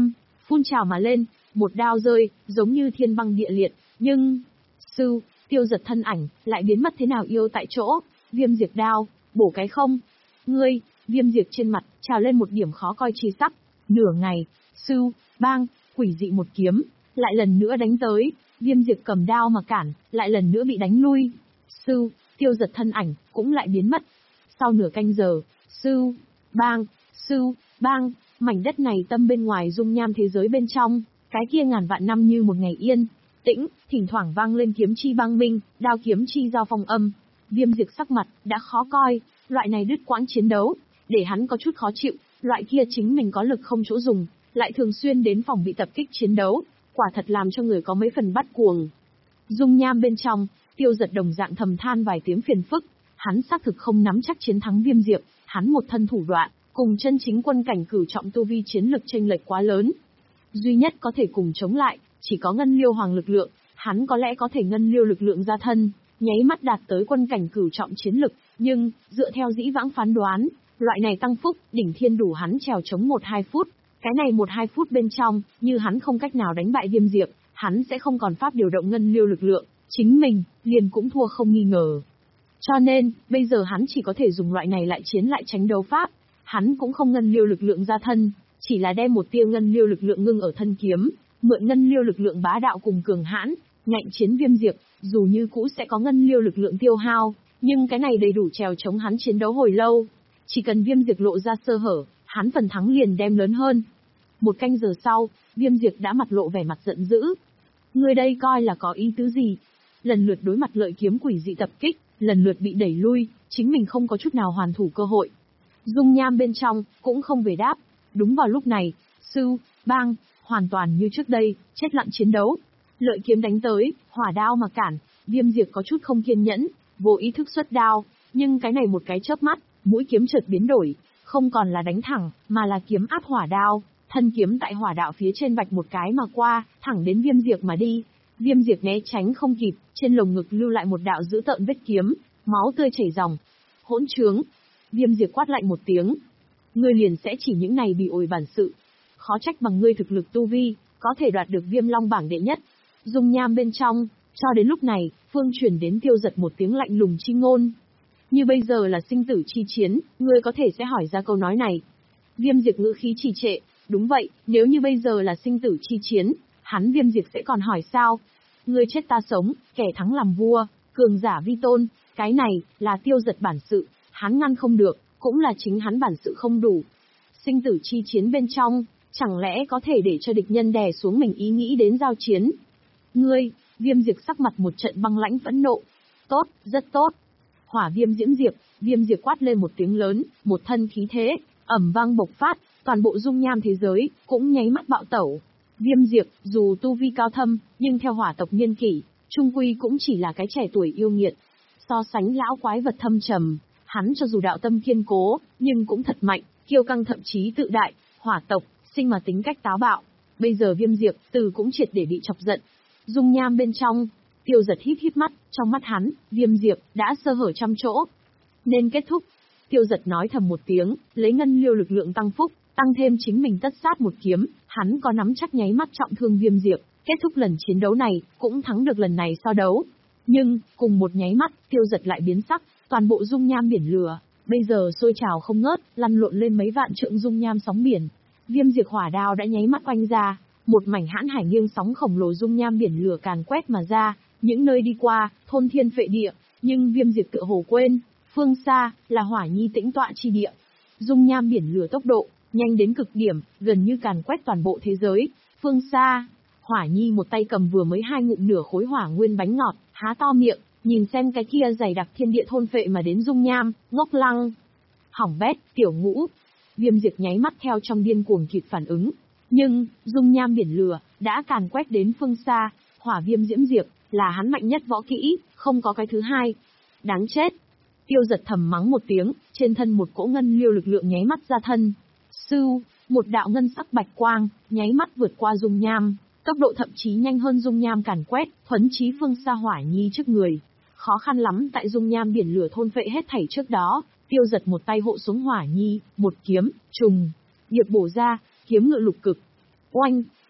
phun trào mà lên, một đao rơi, giống như thiên băng địa liệt, nhưng... Sư, Tiêu Giật thân ảnh, lại biến mất thế nào yêu tại chỗ, Viêm Diệt đao, bổ cái không. Ngươi, Viêm Diệt trên mặt, trào lên một điểm khó coi chi sắc, nửa ngày, sư, bang, quỷ dị một kiếm, lại lần nữa đánh tới, Viêm Diệt cầm đao mà cản, lại lần nữa bị đánh lui. Sư, Tiêu Giật thân ảnh, cũng lại biến mất. Sau nửa canh giờ, sư, bang, sư, bang, mảnh đất này tâm bên ngoài dung nham thế giới bên trong, cái kia ngàn vạn năm như một ngày yên tĩnh, thỉnh thoảng vang lên kiếm chi băng minh, đao kiếm chi giao phong âm. Viêm Diệt sắc mặt đã khó coi, loại này đứt quãng chiến đấu, để hắn có chút khó chịu, loại kia chính mình có lực không chỗ dùng, lại thường xuyên đến phòng bị tập kích chiến đấu, quả thật làm cho người có mấy phần bắt cuồng. Dung nham bên trong, Tiêu Giật đồng dạng thầm than vài tiếng phiền phức, hắn xác thực không nắm chắc chiến thắng Viêm Diệt, hắn một thân thủ đoạn, cùng chân chính quân cảnh cửu trọng tu vi chiến lực chênh lệch quá lớn. Duy nhất có thể cùng chống lại, chỉ có ngân liêu hoàng lực lượng, hắn có lẽ có thể ngân liêu lực lượng ra thân, nháy mắt đạt tới quân cảnh cửu trọng chiến lực, nhưng, dựa theo dĩ vãng phán đoán, loại này tăng phúc, đỉnh thiên đủ hắn trèo chống một hai phút, cái này một hai phút bên trong, như hắn không cách nào đánh bại Viêm Diệt, hắn sẽ không còn pháp điều động ngân liêu lực lượng, chính mình, liền cũng thua không nghi ngờ. Cho nên, bây giờ hắn chỉ có thể dùng loại này lại chiến lại tránh đấu pháp, hắn cũng không ngân liêu lực lượng ra thân, chỉ là đem một tia ngân liêu lực lượng ngưng ở thân kiếm, mượn ngân liêu lực lượng bá đạo cùng cường hãn, ngạnh chiến Viêm Diệt, dù như cũ sẽ có ngân liêu lực lượng tiêu hao, nhưng cái này đầy đủ trèo chống hắn chiến đấu hồi lâu. Chỉ cần Viêm Diệt lộ ra sơ hở, hắn phần thắng liền đem lớn hơn. Một canh giờ sau, Viêm Diệt đã mặt lộ vẻ mặt giận dữ. Người đây coi là có ý tứ gì? Lần lượt đối mặt lợi kiếm quỷ dị tập kích, lần lượt bị đẩy lui, chính mình không có chút nào hoàn thủ cơ hội. Dung nham bên trong, cũng không về đáp. Đúng vào lúc này, sư, bang, hoàn toàn như trước đây, chết lặng chiến đấu. Lợi kiếm đánh tới, hỏa đao mà cản, Viêm Diệt có chút không kiên nhẫn, vô ý thức xuất đao, nhưng cái này một cái chớp mắt, mũi kiếm chợt biến đổi, không còn là đánh thẳng, mà là kiếm áp hỏa đao, thân kiếm tại hỏa đạo phía trên vạch một cái mà qua, thẳng đến Viêm Diệt mà đi. Viêm Diệt né tránh không kịp, trên lồng ngực lưu lại một đạo dữ tợn vết kiếm, máu tươi chảy ròng. Hỗn trướng! Viêm Diệt quát lạnh một tiếng. Ngươi liền sẽ chỉ những này bị ổi bản sự. Khó trách bằng ngươi thực lực tu vi, có thể đoạt được Viêm Long bảng đệ nhất. Dung nham bên trong, cho đến lúc này, phương truyền đến Tiêu Giật một tiếng lạnh lùng chi ngôn. Như bây giờ là sinh tử chi chiến, ngươi có thể sẽ hỏi ra câu nói này. Viêm Diệt ngữ khí trì trệ, đúng vậy, nếu như bây giờ là sinh tử chi chiến, hắn Viêm Diệt sẽ còn hỏi sao? Ngươi chết ta sống, kẻ thắng làm vua, cường giả vi tôn, cái này, là Tiêu Giật bản sự, hắn ngăn không được, cũng là chính hắn bản sự không đủ. Sinh tử chi chiến bên trong, chẳng lẽ có thể để cho địch nhân đè xuống mình ý nghĩ đến giao chiến? Ngươi, Viêm Diệt sắc mặt một trận băng lãnh phẫn nộ. Tốt, rất tốt. Hỏa viêm diễm diệp, Viêm Diệt quát lên một tiếng lớn, một thân khí thế, ầm vang bộc phát, toàn bộ dung nham thế giới, cũng nháy mắt bạo tẩu. Viêm Diệt, dù tu vi cao thâm, nhưng theo hỏa tộc niên kỷ, trung quy cũng chỉ là cái trẻ tuổi yêu nghiệt. So sánh lão quái vật thâm trầm, hắn cho dù đạo tâm kiên cố, nhưng cũng thật mạnh, kiêu căng thậm chí tự đại, hỏa tộc, sinh mà tính cách táo bạo. Bây giờ Viêm Diệt, từ cũng triệt để bị chọc giận. Dung nham bên trong, Tiêu Giật híp híp mắt, trong mắt hắn, Viêm Diệt, đã sơ hở trăm chỗ. Nên kết thúc. Tiêu Giật nói thầm một tiếng, lấy ngân liêu lực lượng tăng phúc, tăng thêm chính mình tất sát một kiếm, hắn có nắm chắc nháy mắt trọng thương Viêm Diệt, kết thúc lần chiến đấu này, cũng thắng được lần này so đấu. Nhưng, cùng một nháy mắt, Tiêu Giật lại biến sắc, toàn bộ dung nham biển lửa, bây giờ sôi trào không ngớt, lăn lộn lên mấy vạn trượng dung nham sóng biển. Viêm Diệt hỏa đao đã nháy mắt oanh ra, một mảnh hãn hải nghiêng sóng khổng lồ dung nham biển lửa càn quét mà ra, những nơi đi qua, thôn thiên phệ địa, nhưng Viêm Diệt tựa hồ quên, phương xa, là Hỏa Nhi tĩnh tọa chi địa. Dung nham biển lửa tốc độ, nhanh đến cực điểm, gần như càn quét toàn bộ thế giới, phương xa. Hỏa Nhi một tay cầm vừa mới hai ngụm nửa khối hỏa nguyên bánh ngọt, há to miệng, nhìn xem cái kia dày đặc thiên địa thôn phệ mà đến dung nham, ngốc lăng. Hỏng bét, tiểu ngũ. Viêm Diệt nháy mắt theo trong điên cuồng kịp phản ứng. Nhưng, dung nham biển lửa, đã càn quét đến phương xa, hỏa viêm diễm diệp, là hắn mạnh nhất võ kỹ, không có cái thứ hai. Đáng chết. Tiêu Giật thầm mắng một tiếng, trên thân một cỗ ngân liêu lực lượng nháy mắt ra thân. Sưu, một đạo ngân sắc bạch quang, nháy mắt vượt qua dung nham, tốc độ thậm chí nhanh hơn dung nham càn quét, thuấn chí phương xa Hỏa Nhi trước người. Khó khăn lắm tại dung nham biển lửa thôn phệ hết thảy trước đó, Tiêu Giật một tay hộ xuống Hỏa Nhi, một kiếm, trùng, điệp bổ ra, kiếm ngự lục cực. Oanh,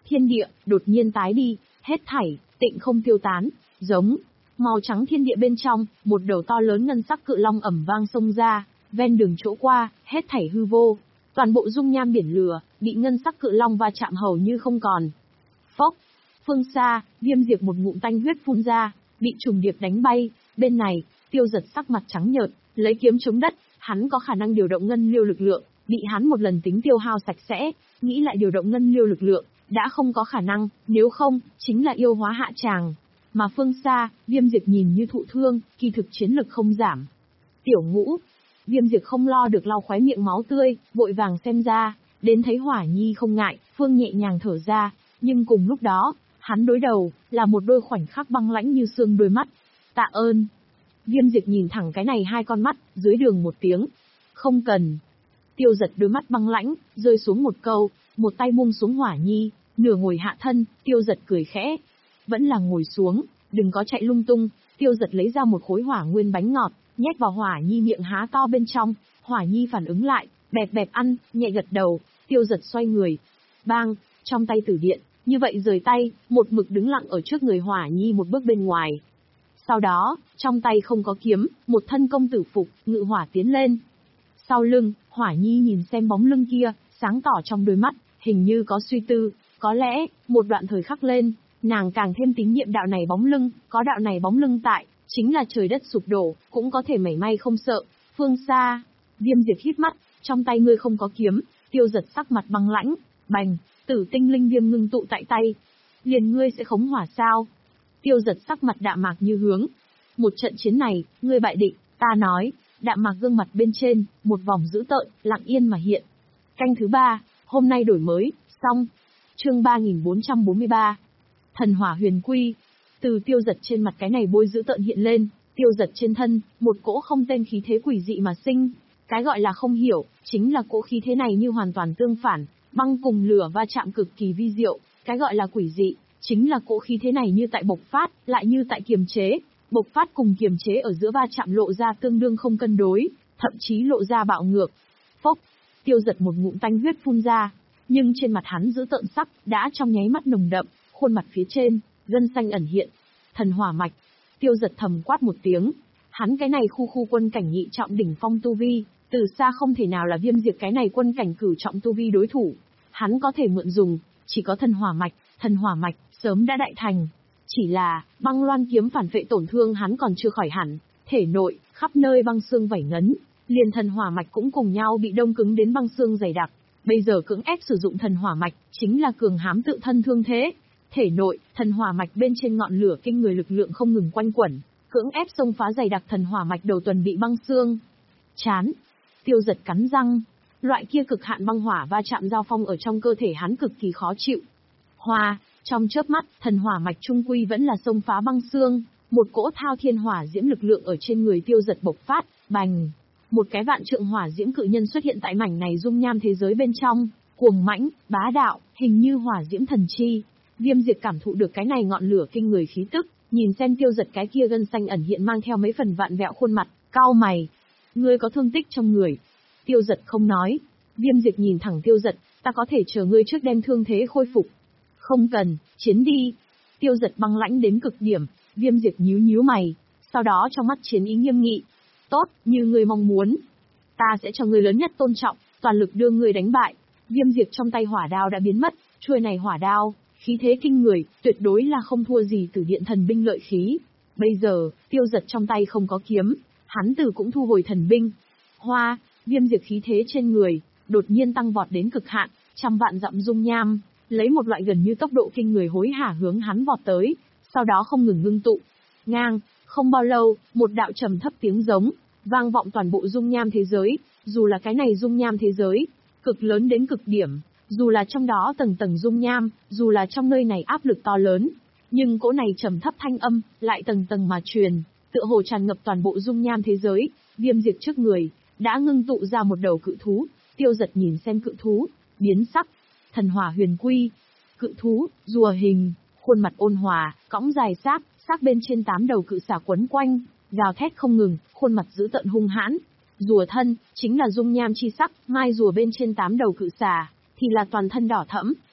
thiên địa đột nhiên tái đi, hết thảy tịnh không tiêu tán, giống màu trắng thiên địa bên trong, một đầu to lớn ngân sắc cự long ầm vang xông ra, ven đường chỗ qua, hết thảy hư vô, toàn bộ dung nham biển lửa bị ngân sắc cự long va chạm hầu như không còn. Phốc, phương xa, Viêm Diệp một ngụm tanh huyết phun ra, bị trùng điệp đánh bay. Bên này, Tiêu Giật sắc mặt trắng nhợt, lấy kiếm chống đất, hắn có khả năng điều động ngân liêu lực lượng, bị hắn một lần tính tiêu hao sạch sẽ, nghĩ lại điều động ngân liêu lực lượng, đã không có khả năng, nếu không, chính là yêu hóa hạ tràng. Mà phương xa, Viêm Diệp nhìn như thụ thương, kỳ thực chiến lực không giảm. Tiểu Ngũ, Viêm Diệp không lo được lau khóe miệng máu tươi, vội vàng xem ra, đến thấy Hỏa Nhi không ngại, Phương nhẹ nhàng thở ra, nhưng cùng lúc đó, hắn đối đầu, là một đôi khoảnh khắc băng lãnh như xương đôi mắt. Tạ ơn. Viêm Diệp nhìn thẳng cái này hai con mắt, dưới đường một tiếng. Không cần. Tiêu Giật đôi mắt băng lãnh, rơi xuống một câu, một tay buông xuống Hỏa Nhi, nửa ngồi hạ thân, Tiêu Giật cười khẽ. Vẫn là ngồi xuống, đừng có chạy lung tung. Tiêu Giật lấy ra một khối hỏa nguyên bánh ngọt, nhét vào Hỏa Nhi miệng há to bên trong. Hỏa Nhi phản ứng lại, bẹp bẹp ăn, nhẹ gật đầu. Tiêu Giật xoay người. Bang, trong tay tử điện, như vậy rời tay, một mực đứng lặng ở trước người Hỏa Nhi một bước bên ngoài. Sau đó, trong tay không có kiếm, một thân công tử phục, ngự hỏa tiến lên. Sau lưng, Hỏa Nhi nhìn xem bóng lưng kia, sáng tỏ trong đôi mắt, hình như có suy tư, có lẽ, một đoạn thời khắc lên, nàng càng thêm tín nhiệm đạo này bóng lưng, có đạo này bóng lưng tại, chính là trời đất sụp đổ, cũng có thể mảy may không sợ. Phương xa, Viêm Diệp hít mắt, trong tay ngươi không có kiếm. Tiêu Giật sắc mặt băng lãnh, bành, tử tinh linh viêm ngưng tụ tại tay. Liền ngươi sẽ khống hỏa sao? Tiêu Giật sắc mặt đạm mạc như hướng. Một trận chiến này, ngươi bại định, ta nói. Đạm mạc gương mặt bên trên, một vòng dữ tợn, lặng yên mà hiện. Canh thứ ba, hôm nay đổi mới, xong. Chương ba nghìn bốn trăm bốn mươi ba. Thần hỏa huyền quy. Từ Tiêu Giật trên mặt cái này bôi dữ tợn hiện lên, Tiêu Giật trên thân, một cỗ không tên khí thế quỷ dị mà sinh. Cái gọi là không hiểu, chính là cỗ khí thế này như hoàn toàn tương phản, băng cùng lửa va chạm cực kỳ vi diệu. Cái gọi là quỷ dị, chính là cỗ khí thế này như tại bộc phát, lại như tại kiềm chế. Bộc phát cùng kiềm chế ở giữa va chạm lộ ra tương đương không cân đối, thậm chí lộ ra bạo ngược. Phốc, Tiêu Giật một ngụm tanh huyết phun ra, nhưng trên mặt hắn giữ tợn sắc, đã trong nháy mắt nồng đậm, khuôn mặt phía trên, gân xanh ẩn hiện. Thần hỏa mạch. Tiêu Giật thầm quát một tiếng. Hắn cái này khu khu quân cảnh nhị trọng đỉnh phong tu vi, từ xa không thể nào là Viêm Diệp cái này quân cảnh cửu trọng tu vi đối thủ. Hắn có thể mượn dùng, chỉ có thần hỏa mạch, thần hỏa mạch sớm đã đại thành. Chỉ là, băng loan kiếm phản phệ tổn thương hắn còn chưa khỏi hẳn, thể nội, khắp nơi băng xương vảy ngấn, liền thần hỏa mạch cũng cùng nhau bị đông cứng đến băng xương dày đặc. Bây giờ cưỡng ép sử dụng thần hỏa mạch, chính là cường hám tự thân thương thế. Thể nội, thần hỏa mạch bên trên ngọn lửa kinh người lực lượng không ngừng quanh quẩn, cưỡng ép xông phá dày đặc thần hỏa mạch đầu tuần bị băng xương. Chán. Tiêu Giật cắn răng. Loại kia cực hạn băng hỏa va chạm giao phong ở trong cơ thể hắn cực kỳ khó chịu. Hoa, trong chớp mắt, thần hỏa mạch trung quy vẫn là xông phá băng xương, một cỗ thao thiên hỏa diễm lực lượng ở trên người Tiêu Giật bộc phát, bành. Một cái vạn trượng hỏa diễm cự nhân xuất hiện tại mảnh này dung nham thế giới bên trong, cuồng mãnh, bá đạo, hình như hỏa diễm thần chi. Viêm Diệp cảm thụ được cái này ngọn lửa kinh người khí tức, nhìn xem Tiêu Giật cái kia gân xanh ẩn hiện mang theo mấy phần vạn vẹo khuôn mặt, cau mày. Ngươi có thương tích trong người. Tiêu Giật không nói. Viêm Diệp nhìn thẳng Tiêu Giật, ta có thể chờ ngươi trước đem thương thế khôi phục. Không cần, chiến đi. Tiêu Giật băng lãnh đến cực điểm, Viêm Diệp nhíu nhíu mày, sau đó trong mắt chiến ý nghiêm nghị. Tốt, như ngươi mong muốn. Ta sẽ cho ngươi lớn nhất tôn trọng, toàn lực đưa ngươi đánh bại. Viêm Diệp trong tay hỏa đao đã biến mất, chuôi này hỏa đao, khí thế kinh người, tuyệt đối là không thua gì Tử Điện thần binh lợi khí. Bây giờ, Tiêu Giật trong tay không có kiếm, hắn từ cũng thu hồi thần binh. Hoa, Viêm Diệp khí thế trên người, đột nhiên tăng vọt đến cực hạn, trăm vạn dặm dung nham, lấy một loại gần như tốc độ kinh người hối hả hướng hắn vọt tới, sau đó không ngừng ngưng tụ. Ngang, không bao lâu, một đạo trầm thấp tiếng giống, vang vọng toàn bộ dung nham thế giới, dù là cái này dung nham thế giới, cực lớn đến cực điểm, dù là trong đó tầng tầng dung nham, dù là trong nơi này áp lực to lớn, nhưng cỗ này trầm thấp thanh âm, lại tầng tầng mà truyền, tựa hồ tràn ngập toàn bộ dung nham thế giới. Viêm Diệp trước người, đã ngưng tụ ra một đầu cự thú. Tiêu Giật nhìn xem cự thú, biến sắc. Thần hỏa huyền quy. Cự thú, rùa hình, khuôn mặt ôn hòa, cõng dài xác, xác bên trên tám đầu cự xà quấn quanh, gào thét không ngừng, khuôn mặt dữ tợn hung hãn. Rùa thân, chính là dung nham chi sắc, mai rùa bên trên tám đầu cự xà, thì là toàn thân đỏ thẫm,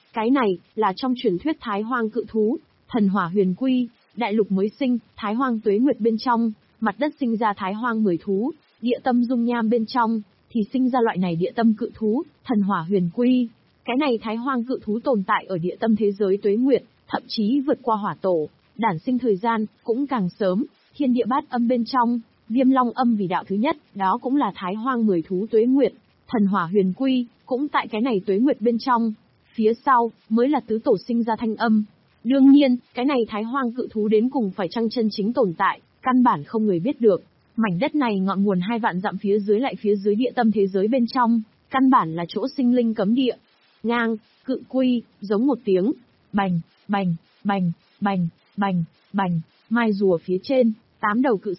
Cái này, là trong truyền thuyết Thái Hoang cự thú, thần hỏa huyền quy, đại lục mới sinh, Thái Hoang tuế nguyệt bên trong, mặt đất sinh ra Thái Hoang mười thú, địa tâm dung nham bên trong, thì sinh ra loại này địa tâm cự thú, thần hỏa huyền quy. Cái này Thái Hoang cự thú tồn tại ở địa tâm thế giới tuế nguyệt, thậm chí vượt qua hỏa tổ, đản sinh thời gian, cũng càng sớm, thiên địa bát âm bên trong, viêm long âm vì đạo thứ nhất, đó cũng là Thái Hoang mười thú tuế nguyệt, thần hỏa huyền quy, cũng tại cái này tuế nguyệt bên trong. Phía sau, mới là tứ tổ sinh ra thanh âm. Đương nhiên, cái này Thái Hoang cự thú đến cùng phải chăng chân chính tồn tại, căn bản không người biết được. Mảnh đất này ngọn nguồn hai vạn dặm phía dưới lại phía dưới địa tâm thế giới bên trong, căn bản là chỗ sinh linh cấm địa. Ngang, cự quy, giống một tiếng, bành, bành, bành, bành, bành, bành, mai rùa phía trên, tám đầu cự